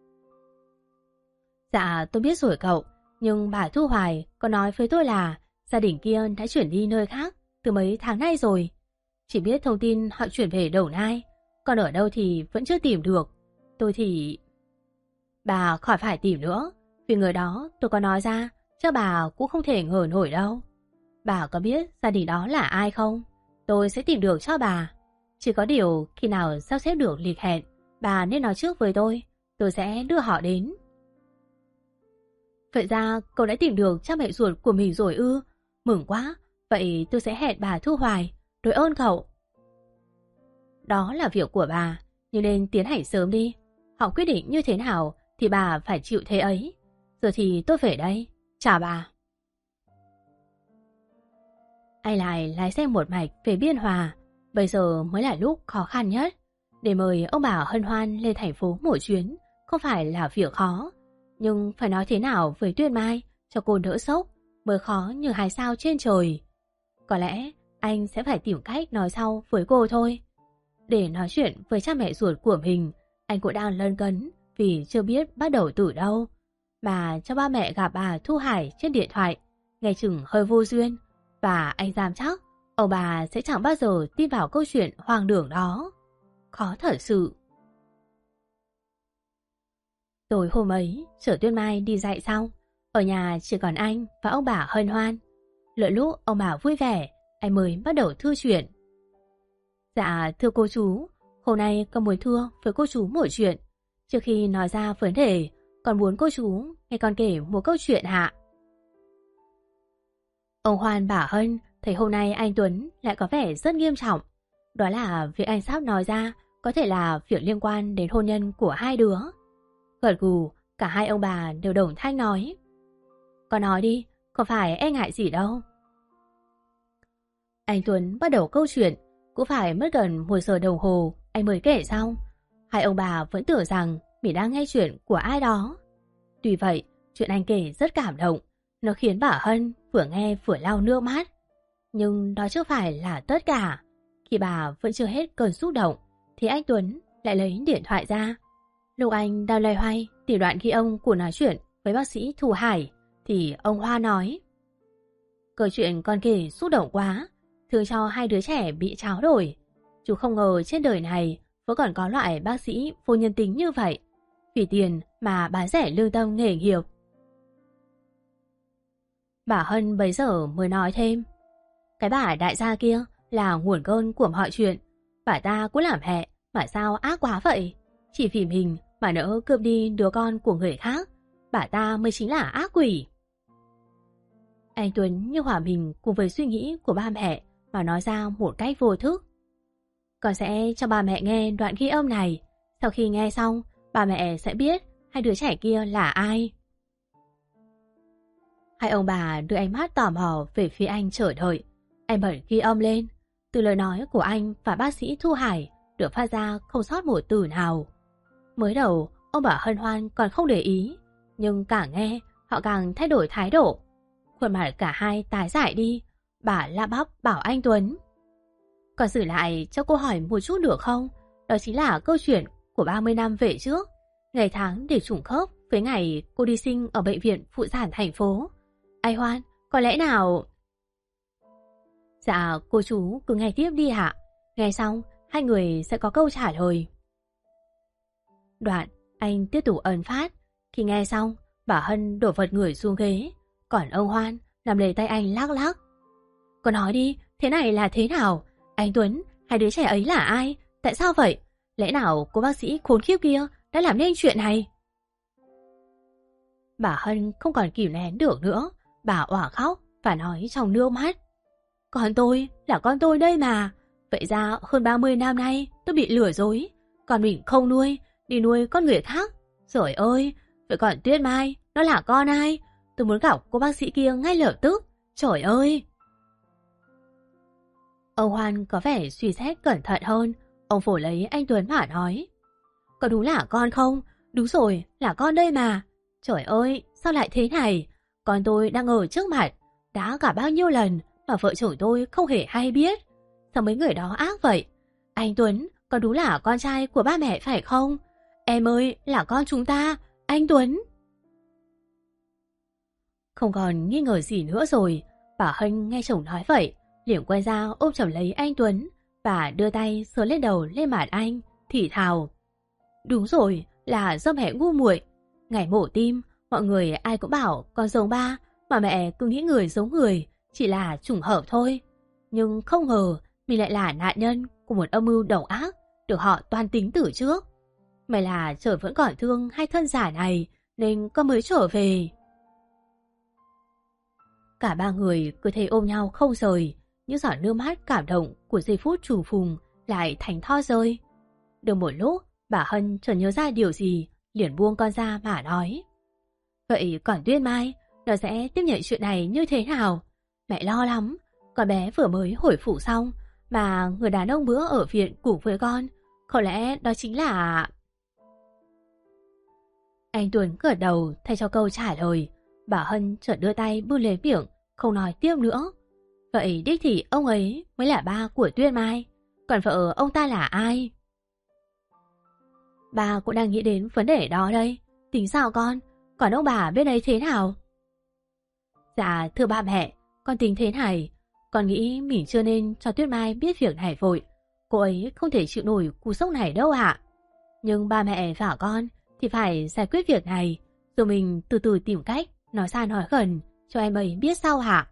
Dạ tôi biết rồi cậu, nhưng bà Thu Hoài có nói với tôi là gia đình kia đã chuyển đi nơi khác từ mấy tháng nay rồi. Chỉ biết thông tin họ chuyển về Đồng Nai, còn ở đâu thì vẫn chưa tìm được. Tôi thì... Bà khỏi phải tìm nữa, vì người đó tôi có nói ra, chắc bà cũng không thể ngờ nổi đâu. Bà có biết gia đình đó là ai không? Tôi sẽ tìm được cho bà. Chỉ có điều khi nào sắp xếp được lịch hẹn, bà nên nói trước với tôi sẽ đưa họ đến. Vậy ra cậu đã tìm được cha mẹ ruột của mình rồi ư? Mừng quá, vậy tôi sẽ hẹn bà Thu Hoài, đội ơn cậu. Đó là việc của bà, nhưng nên tiến hành sớm đi. Họ quyết định như thế nào thì bà phải chịu thế ấy. Giờ thì tôi về đây, chào bà. Anh lại lái xe một mạch về Biên Hòa. Bây giờ mới là lúc khó khăn nhất. Để mời ông bà hân hoan lên thành phố một chuyến không phải là việc khó. Nhưng phải nói thế nào với Tuyết Mai cho cô đỡ sốc mới khó như 2 sao trên trời. Có lẽ anh sẽ phải tìm cách nói sau với cô thôi. Để nói chuyện với cha mẹ ruột của mình, anh cũng đang lân cấn vì chưa biết bắt đầu từ đâu. Mà cho ba mẹ gặp bà Thu Hải trên điện thoại, nghe chừng hơi vô duyên. Và anh dám chắc ông bà sẽ chẳng bao giờ tin vào câu chuyện hoang đường đó. Khó thật sự. Tối hôm ấy, chở Tuyết Mai đi dạy xong, ở nhà chỉ còn anh và ông bà hân hoan. Lợi lúc ông bà vui vẻ, anh mới bắt đầu thưa chuyện. Dạ thưa cô chú, hôm nay con muốn thưa với cô chú một chuyện. Trước khi nói ra vấn đề, con muốn cô chú nghe con kể một câu chuyện hạ. Ông Hoan bà Hân thấy hôm nay anh Tuấn lại có vẻ rất nghiêm trọng. Đó là việc anh sắp nói ra có thể là việc liên quan đến hôn nhân của hai đứa. Gật gù, cả hai ông bà đều đồng thanh nói. Con nói đi, không phải e ngại gì đâu. Anh Tuấn bắt đầu câu chuyện, cũng phải mất gần 1 giờ đồng hồ anh mới kể xong. Hai ông bà vẫn tưởng rằng mình đang nghe chuyện của ai đó. Tuy vậy, chuyện anh kể rất cảm động. Nó khiến bà Hân vừa nghe vừa lau nước mắt. Nhưng đó chưa phải là tất cả. Khi bà vẫn chưa hết cơn xúc động, thì anh Tuấn lại lấy điện thoại ra. Lúc anh đang loay hoay tìm đoạn ghi âm của nói chuyện với bác sĩ Thu Hải, thì ông Hoa nói: câu chuyện con kể xúc động quá, thương cho hai đứa trẻ bị tráo đổi. Chú không ngờ trên đời này vẫn còn có loại bác sĩ vô nhân tính như vậy, vì tiền mà bán rẻ lương tâm nghề nghiệp. Bà Hân bấy giờ mới nói thêm: cái bà đại gia kia là nguồn cơn của mọi chuyện. Bà ta cũng làm mẹ mà sao ác quá vậy? Chỉ vì mình mà nỡ cướp đi đứa con của người khác, bà ta mới chính là ác quỷ. Anh Tuấn như hòa mình cùng với suy nghĩ của ba mẹ mà nói ra một cách vô thức. Con sẽ cho ba mẹ nghe đoạn ghi âm này. Sau khi nghe xong, ba mẹ sẽ biết hai đứa trẻ kia là ai. Hai ông bà đưa ánh mắt tò mò về phía anh chờ đợi. Anh bật ghi âm lên. Từ lời nói của anh và bác sĩ Thu Hải được phát ra không sót một từ nào. Mới đầu, ông bà hân hoan còn không để ý, nhưng càng nghe, họ càng thay đổi thái độ. Khuôn mặt cả hai tái dại đi. Bà la bắp bảo anh Tuấn: còn xử lại cho cô hỏi một chút được không? Đó chính là câu chuyện của 30 năm về trước. Ngày tháng để trùng khớp với ngày cô đi sinh ở bệnh viện phụ sản thành phố. Anh Hoan, có lẽ nào... Dạ, cô chú cứ nghe tiếp đi ạ. Nghe xong, hai người sẽ có câu trả lời. Đoạn, anh tiếp tục ấn phát. Khi nghe xong, bà Hân đổ vật người xuống ghế. Còn ông Hoan nằm lấy tay anh lắc lắc. Con nói đi, thế này là thế nào? Anh Tuấn, hai đứa trẻ ấy là ai? Tại sao vậy? Lẽ nào cô bác sĩ khốn khiếp kia đã làm nên chuyện này? Bà Hân không còn kìm nén được nữa. Bà òa khóc và nói trong nước mắt: con tôi là con tôi đây mà. Vậy ra hơn 30 năm nay tôi bị lừa dối. Còn mình không nuôi, đi nuôi con người khác. Trời ơi, vậy còn Tuyết Mai, nó là con ai? Tôi muốn gặp cô bác sĩ kia ngay lập tức. Trời ơi! Ông Hoan có vẻ suy xét cẩn thận hơn. Ông phổ lấy anh Tuấn mà nói: có đúng là con không? Đúng rồi, là con đây mà. Trời ơi, sao lại thế này? Con tôi đang ở trước mặt, đã cả bao nhiêu lần mà vợ chồng tôi không hề hay biết. Sao mấy người đó ác vậy? Anh Tuấn, có đúng là con trai của ba mẹ phải không? Em ơi, là con chúng ta, anh Tuấn. Không còn nghi ngờ gì nữa rồi, bà Hân nghe chồng nói vậy, liền quay ra ôm chầm lấy anh Tuấn và đưa tay sờ lên đầu lên mặt anh, thì thào. Đúng rồi, là do mẹ ngu muội. Ngày mổ tim, mọi người ai cũng bảo con giống ba, mà mẹ cứ nghĩ người giống người, chỉ là trùng hợp thôi. Nhưng không ngờ mình lại là nạn nhân của một âm mưu độc ác, được họ toan tính từ trước. May là trời vẫn còn thương hai thân giả này, nên con mới trở về. Cả ba người cứ thế ôm nhau không rời, những giọt nước mắt cảm động của giây phút trù phùng lại thành tho rơi. Được một lúc, bà Hân chợt nhớ ra điều gì, liền buông con ra mà nói. Vậy còn Tuyết Mai, nó sẽ tiếp nhận chuyện này như thế nào? Mẹ lo lắm, con bé vừa mới hồi phủ xong, mà người đàn ông bữa ở viện cùng với con, có lẽ đó chính là... Anh Tuấn gật đầu thay cho câu trả lời. Bà Hân chợt đưa tay bưng lấy miệng, không nói tiếp nữa. Vậy đích thì ông ấy mới là ba của Tuyết Mai, còn vợ ông ta là ai? Bà cũng đang nghĩ đến vấn đề đó đây. Tính sao con? Còn ông bà bên ấy thế nào? Dạ thưa ba mẹ, con tính thế này. Con nghĩ mình chưa nên cho Tuyết Mai biết việc này vội. Cô ấy không thể chịu nổi cú sốc này đâu ạ. Nhưng ba mẹ và con thì phải giải quyết việc này, rồi mình từ từ tìm cách nói xa nói gần cho em ấy biết sao hả?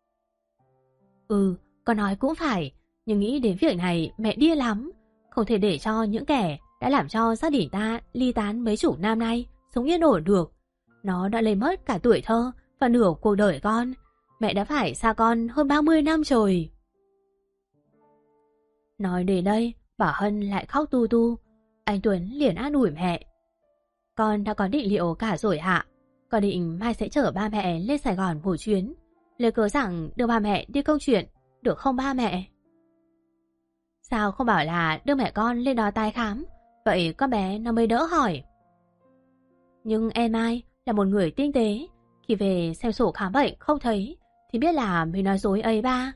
Con nói cũng phải, nhưng nghĩ đến việc này mẹ điên lắm. Không thể để cho những kẻ đã làm cho gia đình ta ly tán mấy chục năm nay sống yên ổn được. Nó đã lấy mất cả tuổi thơ và nửa cuộc đời con. Mẹ đã phải xa con hơn 30 năm rồi. Nói đến đây, bà Hân lại khóc tu tu. Anh Tuấn liền an ủi mẹ. Con đã có định liệu cả rồi hả? Con định mai sẽ chở ba mẹ lên Sài Gòn một chuyến, lời cớ rằng đưa ba mẹ đi công chuyện, được không ba mẹ? Sao không bảo là đưa mẹ con lên đó tái khám, vậy con bé nó mới đỡ hỏi. Nhưng em Mai là một người tinh tế, khi về xem sổ khám bệnh không thấy thì biết là mình nói dối ấy ba.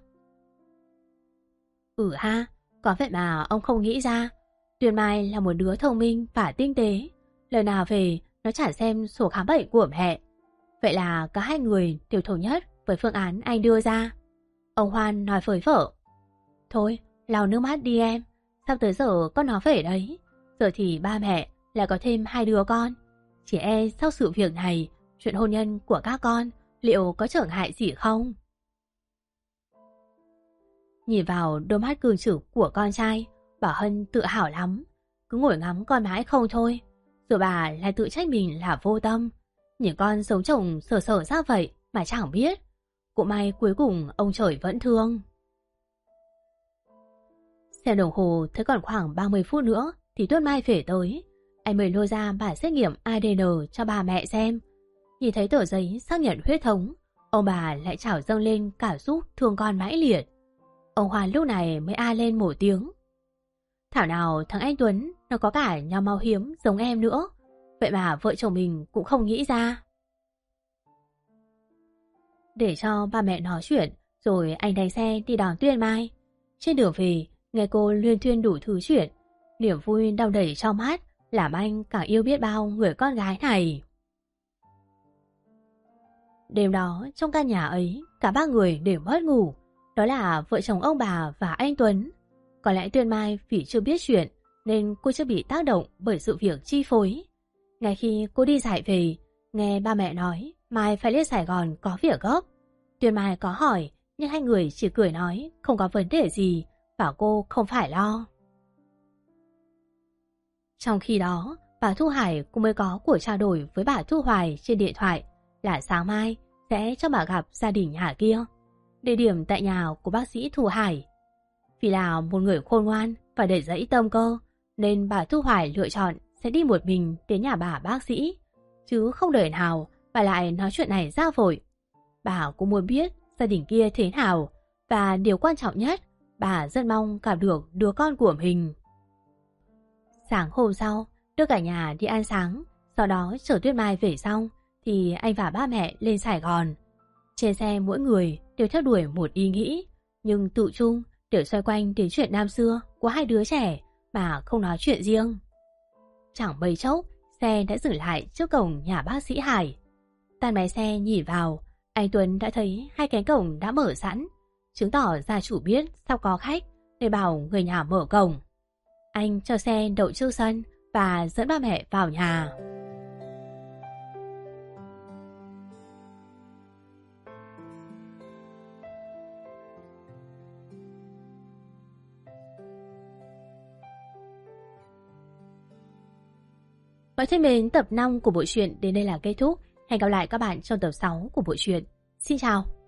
Ha, có vậy mà ông không nghĩ ra. Tuyền Mai là một đứa thông minh và tinh tế, lần nào về nó chả xem sổ khám bệnh của mẹ. Vậy là cả hai người đều thống nhất với phương án anh đưa ra. Ông Hoan nói với vợ. Thôi, lau nước mắt đi em, sắp tới giờ con nó về đấy. Giờ thì ba mẹ lại có thêm hai đứa con. Chỉ e sau sự việc này, chuyện hôn nhân của các con liệu có trở ngại gì không? Nhìn vào đôi mắt cương trực của con trai, bà Hân tự hào lắm, cứ ngồi ngắm con mãi không thôi. Rồi bà lại tự trách mình là vô tâm, nhìn con sống chồng sở sở ra vậy mà chẳng biết. Cũng may cuối cùng ông trời vẫn thương. Xem đồng hồ thấy còn khoảng 30 phút nữa thì Tuyết Mai về tới. Anh mới lôi ra bản xét nghiệm ADN cho bà mẹ xem. Nhìn thấy tờ giấy xác nhận huyết thống, ông bà lại trào dâng lên cảm xúc thương con mãnh liệt. Ông Hoàn lúc này mới a lên một tiếng. Thảo nào thằng anh Tuấn nó có cả nhóm máu hiếm giống em nữa, vậy mà vợ chồng mình cũng không nghĩ ra. Để cho ba mẹ nói chuyện, rồi anh đánh xe đi đón Tuyên Mai. Trên đường về, nghe cô luyên thuyên đủ thứ chuyện, niềm vui đong đầy trong mắt làm anh càng yêu biết bao người con gái này. Đêm đó, trong căn nhà ấy, cả ba người đều mất ngủ. Đó là vợ chồng ông bà và anh Tuấn. Có lẽ Tuyên Mai vì chưa biết chuyện nên cô chưa bị tác động bởi sự việc chi phối. Ngay khi cô đi dạy về, nghe ba mẹ nói Mai phải lên Sài Gòn có việc gấp. Tuyên Mai có hỏi, nhưng hai người chỉ cười nói không có vấn đề gì và cô không phải lo. Trong khi đó, bà Thu Hải cũng mới có cuộc trao đổi với bà Thu Hoài trên điện thoại là sáng mai sẽ cho bà gặp gia đình nhà kia. Địa điểm tại nhà của bác sĩ Thu Hải. Vì là một người khôn ngoan và đầy dẫy tâm cơ, nên bà Thu Hoài lựa chọn sẽ đi một mình đến nhà bà bác sĩ, chứ không đời nào bà lại nói chuyện này ra vội. Bà cũng muốn biết gia đình kia thế nào, và điều quan trọng nhất, bà rất mong gặp được đứa con của mình. Sáng hôm sau, đưa cả nhà đi ăn sáng, sau đó chở Tuyết Mai về xong, thì anh và ba mẹ lên Sài Gòn. Trên xe mỗi người đều theo đuổi một ý nghĩ, nhưng tự chung đều xoay quanh đến chuyện năm xưa của hai đứa trẻ mà không nói chuyện riêng. Chẳng mấy chốc, xe đã dừng lại trước cổng nhà bác sĩ Hải. Tan máy xe nhìn vào, anh Tuấn đã thấy hai cánh cổng đã mở sẵn, chứng tỏ gia chủ biết sắp có khách để bảo người nhà mở cổng. Anh cho xe đậu trước sân và dẫn ba mẹ vào nhà. Và thân mến, tập 5 của bộ truyện đến đây là kết thúc. Hẹn gặp lại các bạn trong tập 6 của bộ truyện. Xin chào!